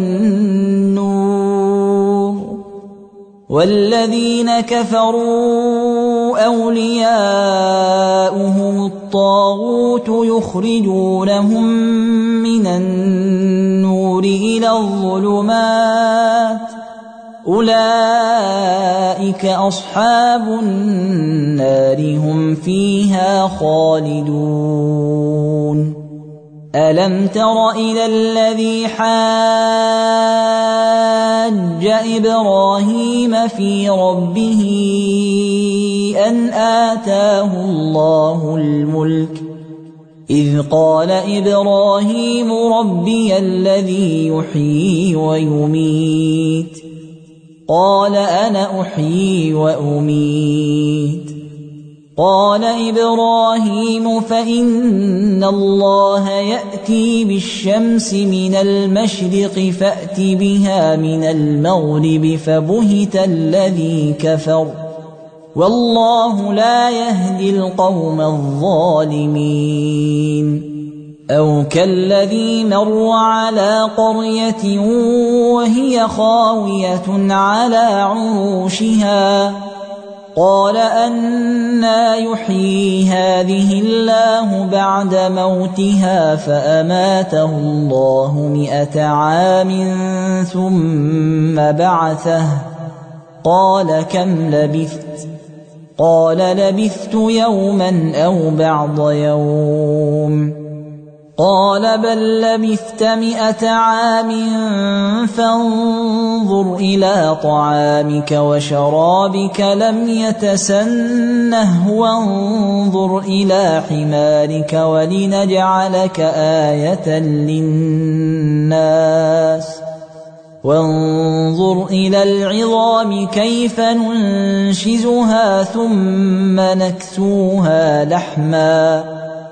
النور والذين كفروا أولياؤهم الطاغوت يخرجونهم من النور إلى الظلمات أولئك أصحاب النار هم فيها خالدون. ألم تر إلى الذي حاج إبراهيم في ربه أن آتاه الله الملك إذ قال إبراهيم ربي الذي يحيي ويميت قال أنا أحيي وأميت قال إبراهيم فإن الله يأتي بالشمس من المشرق فأت بها من المغرب فبهت الذي كفر والله لا يهدي القوم الظالمين. أو كالذي مر على قرية وهي خاوية على عروشها قال أنى يحيي هذه الله بعد موتها فأماته الله 100 عام ثم بعثه قال كم لبثت قال لبثت يوما أو بعض يوم قال بل لبثت 100 عام فانظر إلى طعامك وشرابك لم يتسنه وانظر إلى حمارك ولنجعلك آية للناس وانظر إلى العظام كيف ننشزها ثم نكسوها لحما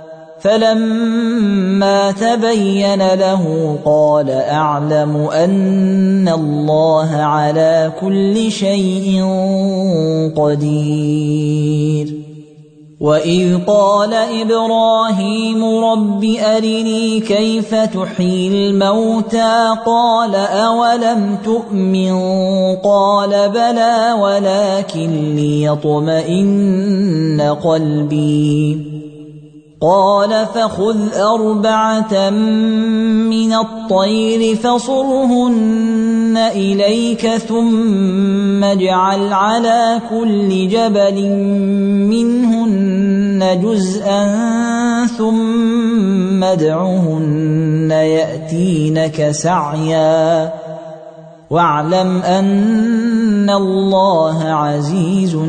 فلما تبين له قال أعلم أن الله على كل شيء قدير. وإذ قال إبراهيم رب أرني كيف تحيي الموتى قال أولم تؤمن قال بلى ولكن ليطمئن قلبي قال فخذ 4 من الطير فصرهن إليك ثم اجعل على كل جبل منهن جزءا ثم ادعهن يأتينك سعيا واعلم أن الله عزيز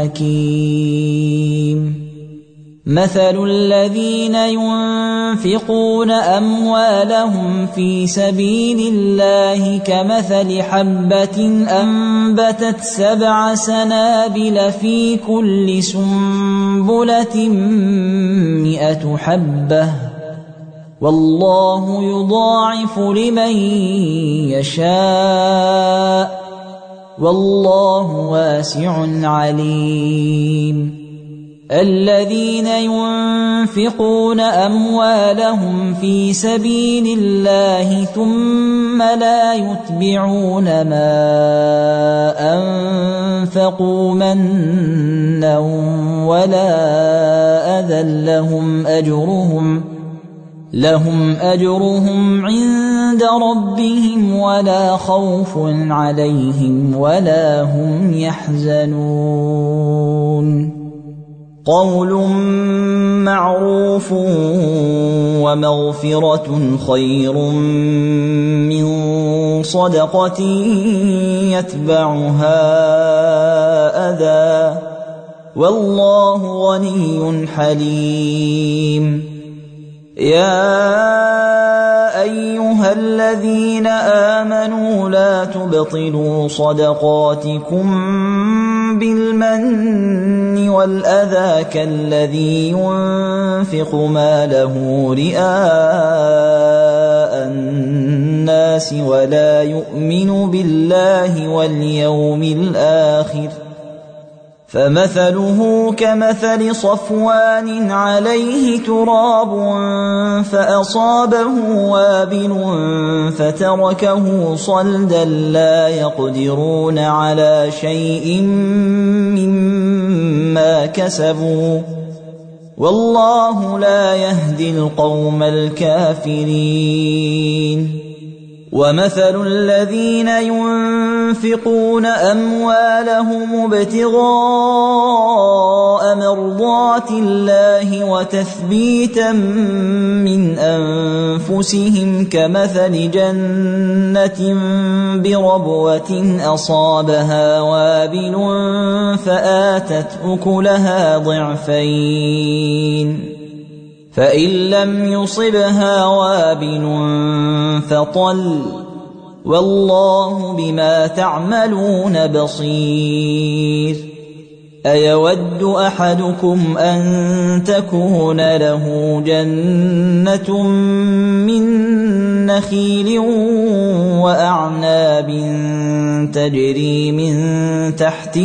حكيم مثل الذين ينفقون أموالهم في سبيل الله كمثل حبة أنبتت 7 سنابل في كل سنبلة 100 حبة والله يضاعف لمن يشاء والله واسع عليم الذين ينفقون أموالهم في سبيل الله ثم لا يتبعون ما أنفقوا منا ولا أذى لهم أجرهم عند ربهم ولا خوف عليهم ولا هم يحزنون قول معروف ومغفرة خير من صدقة يتبعها أذى والله غني حليم يا أيها الذين آمنوا لا تبطلوا صدقاتكم بالمن والأذى كالذي ينفق ماله رئاء الناس ولا يؤمن بالله واليوم الآخر فمثله كمثل صفوان عليه تراب فأصابه وابل فتركه صلدا لا يقدرون على شيء مما كسبوا والله لا يهدي القوم الكافرين ومثل الذين ينفقون أموالهم ابتغاء مرضات الله وتثبيتا من أنفسهم كمثل جنة بربوة أصابها وابل فآتت أكلها ضعفين فإن لم يصبها وابل فطل والله بما تعملون بصير أيود أحدكم أن تكون له جنة من نخيل وأعناب تجري من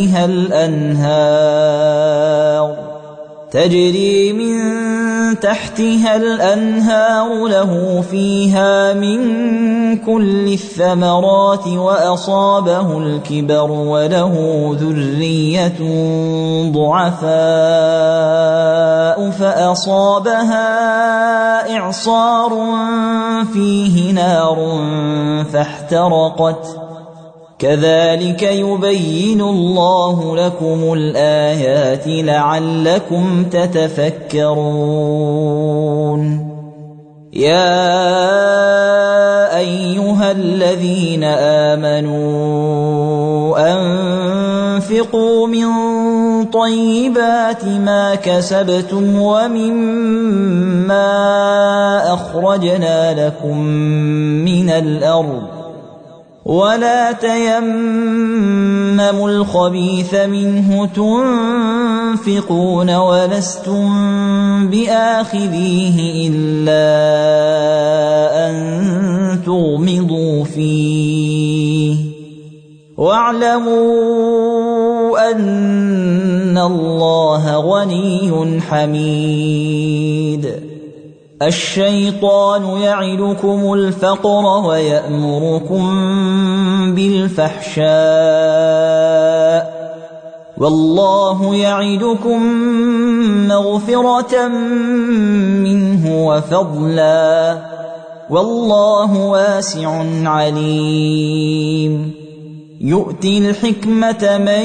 تحتها الأنهار له فيها من كل الثمرات وأصابه الكبر وله ذرية ضعفاء فأصابها إعصار فيه نار فاحترقت كذلك يبين الله لكم الآيات لعلكم تتفكرون يا أيها الذين آمنوا أنفقوا من طيبات ما كسبتم ومما أخرجنا لكم من الأرض ولا تيمموا الخبيث منه تنفقون ولستم بآخذيه إلا أن تغمضوا فيه واعلموا أن الله غني غني حميد. الشيطان يعدكم الفقر ويأمركم بالفحشاء والله يعدكم مغفرة منه وفضلا والله واسع عليم. يؤتي الحكمة من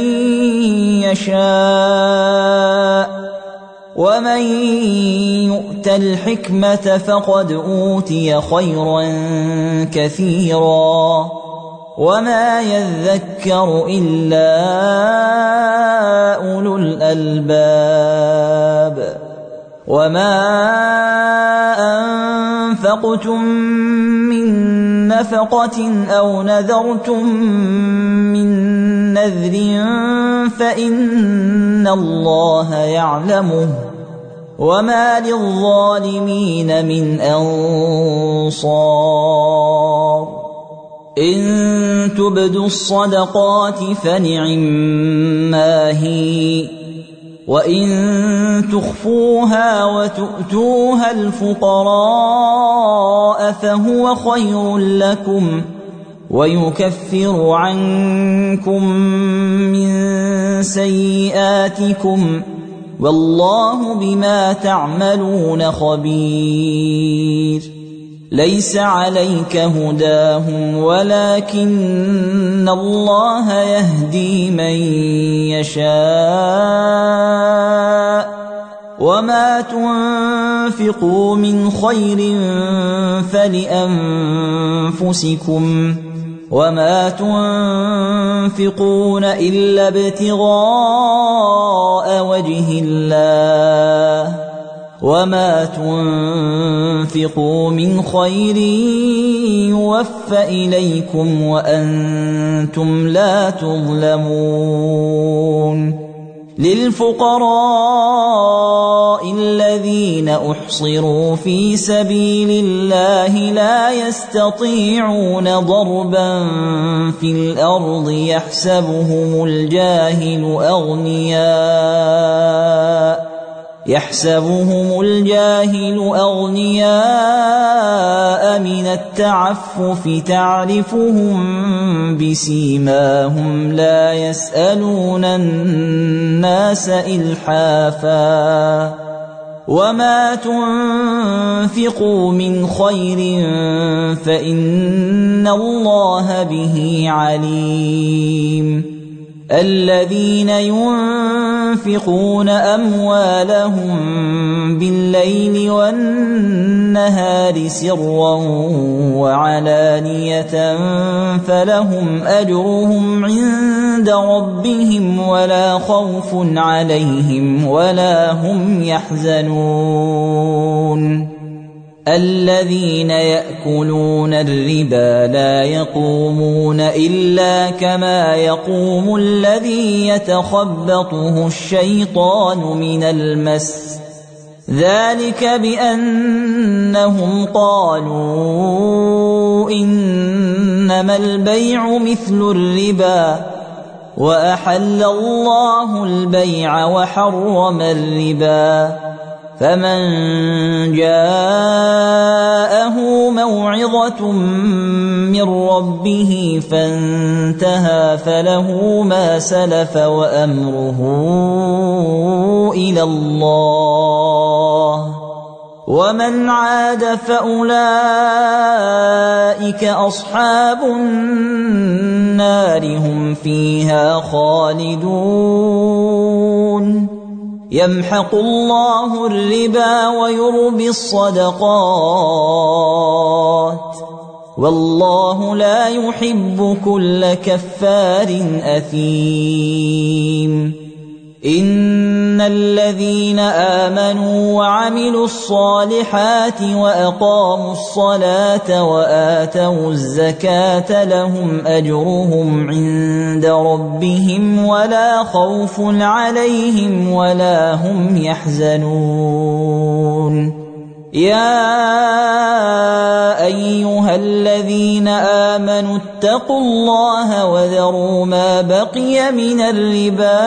يشاء ومن يؤت الحكمة فقد أوتي خيرا كثيرا وما يذكر إلا أولو الألباب. وما أنفقتم من نفقة أو نذرتم من نذر فإن الله يعلمه وما للظالمين من أنصار. إن تبدوا الصدقات فنعما هي وإن تخفوها وتؤتوها الفقراء فهو خير لكم ويكفر عنكم من سيئاتكم والله بما تعملون خبير. ليس عليك هداهم ولكن الله يهدي من يشاء وما تنفقوا من خير فلأنفسكم وما تنفقون إلا ابتغاء وجه الله وما تنفقوا من خير يوفى إليكم وأنتم لا تظلمون. للفقراء الذين أحصروا في سبيل الله لا يستطيعون ضربا في الأرض يحسبهم الجاهل أغنياء من التعفف تعرفهم بسيماهم لا يسألون الناس إلحافا وما تنفقوا من خير فإن الله به عليم. الذين ينفقون أموالهم بالليل والنهار سرا وعلانية فلهم أجرهم عند ربهم ولا خوف عليهم ولا هم يحزنون. الذين يأكلون الربا لا يقومون إلا كما يقوم الذي يتخبطه الشيطان من المس ذلك بأنهم قالوا إنما البيع مثل الربا وأحل الله البيع وحرم الربا. فمن جاءه موعظة من ربه فانتهى فله ما سلف وأمره إلى الله ومن عاد فأولئك أصحاب النار هم فيها خالدون. يمحق الله الربا ويربي الصدقات والله لا يحب كل كفار أثيم. إن الذين آمنوا وعملوا الصالحات وأقاموا الصلاة وآتوا الزكاة لهم أجرهم عند ربهم ولا خوف عليهم ولا هم يحزنون. يا أيها الذين آمنوا اتقوا الله وذروا ما بقي من الربا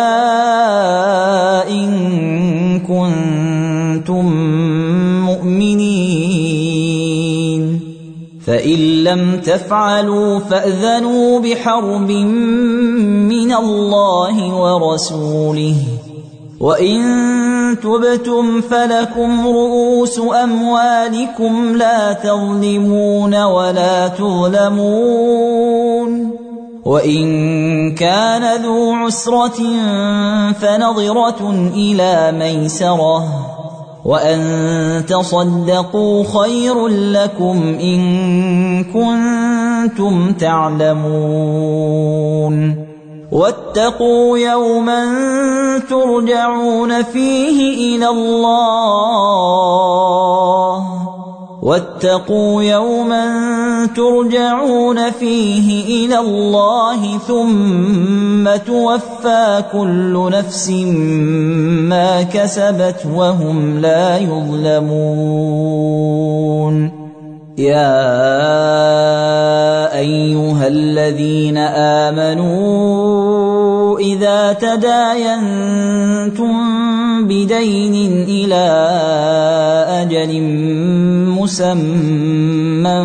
إن كنتم مؤمنين فإن لم تفعلوا فأذنوا بحرب من الله ورسوله وإن تبتم فلكم رؤوس أموالكم لا تظلمون ولا تظلمون وإن كان ذو عسرة فنظرة إلى ميسرة وأن تصدقوا خير لكم إن كنتم تعلمون واتقوا يوما ترجعون فيه إلى الله ثم توفى كل نفس ما كسبت وهم لا يظلمون يا أيها الذين آمنوا إذا تداينتم بدين إلى أجل مسمى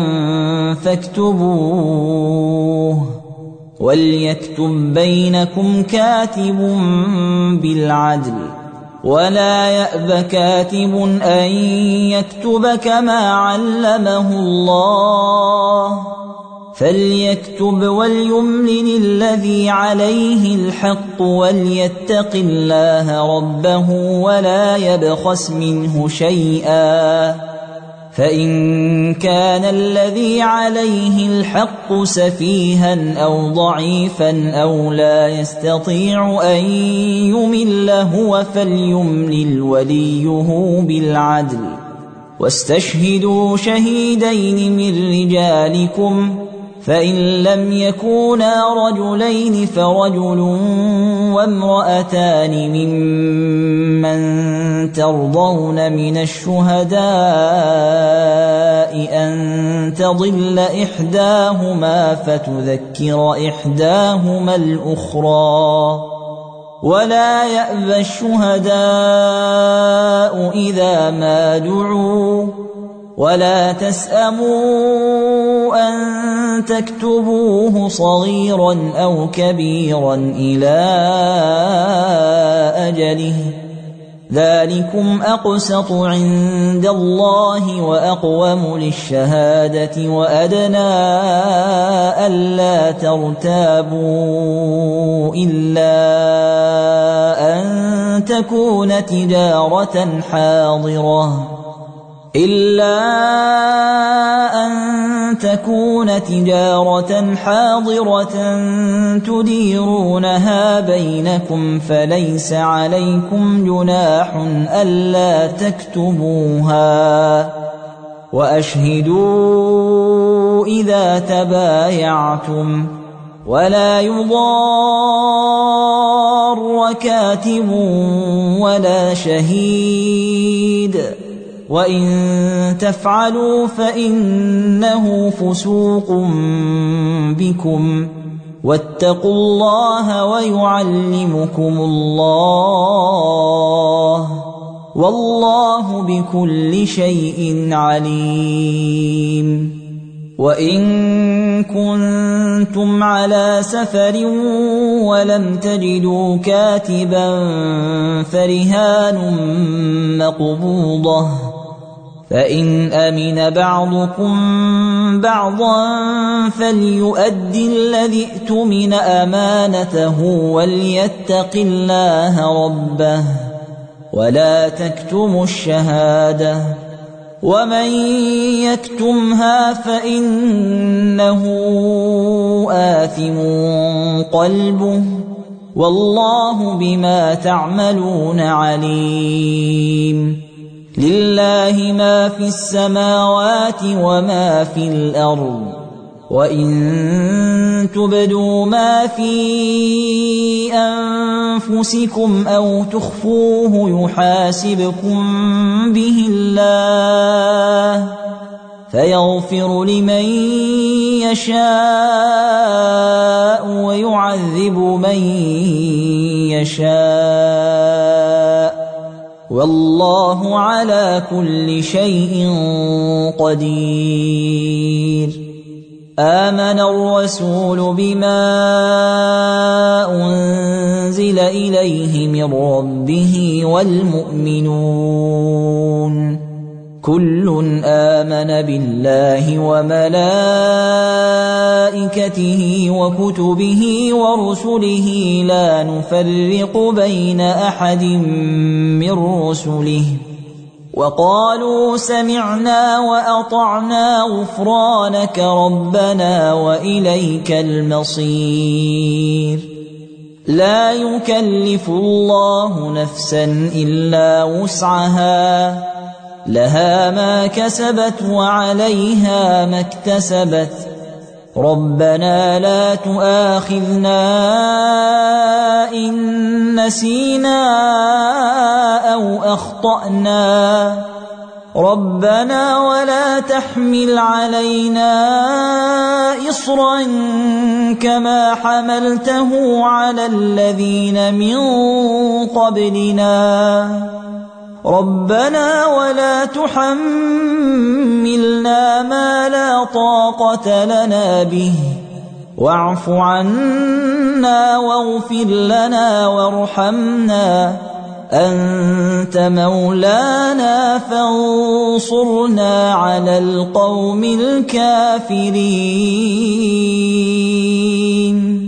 فاكتبوه وليكتب بينكم كاتب بالعدل ولا يأب كاتب أن يكتب كما علمه الله فليكتب وليملل الذي عليه الحق وليتق الله ربه ولا يبخس منه شيئا فإن كان الذي عليه الحق سفيها أو ضعيفا أو لا يستطيع أن يمل هو فليملل وليه بالعدل واستشهدوا شهيدين من رجالكم فإن لم يكونا رجلين فرجل وامرأتان ممن ترضون من الشهداء أن تضل إحداهما فتذكر إحداهما الأخرى ولا يأبى الشهداء إذا ما دعوا ولا تسأموا أن تكتبوه صغيرا أو كبيرا إلى أجله ذلكم أقسط عند الله وأقوم للشهادة وأدنى ألا ترتابوا إلا أن تكون تجارة حاضرة تديرونها بينكم فليس عليكم جناح ألا تكتبوها وأشهدوا إذا تبايعتم ولا يضار كاتب ولا شهيد وإن تفعلوا فإنه فسوق بكم واتقوا الله ويعلمكم الله والله بكل شيء عليم وإن كنتم على سفر ولم تجدوا كاتبا فرهان مقبوضة فإن أمن بعضكم بعضا فليؤدي الذي اؤتمن أمانته وليتق الله ربه ولا تكتموا الشهادة ومن يكتمها فإنه آثم قلبه والله بما تعملون عليم لله ما في السماوات وما في الأرض وإن تبدوا ما في أنفسكم أو تخفوه يحاسبكم به الله فيغفر لمن يشاء ويعذب من يشاء والله على كل شيء قدير. آمن الرسول بما أنزل إليه من ربه والمؤمنون كل آمن بالله وملائكته وكتبه ورسله لا نفرق بين أحد من رسله وقالوا سمعنا وأطعنا غفرانك ربنا وإليك المصير. لا يكلف الله نفسا إلا وسعها لها ما كسبت وعليها ما اكتسبت ربنا لا تؤاخذنا إن نسينا أو أخطأنا ربنا ولا تحمل علينا إصرا كما حملته على الذين من قبلنا ربنا ولا تحملنا ما لا طاقة لنا به واعف عنا واغفر لنا وارحمنا أنت مولانا فانصرنا على القوم الكافرين.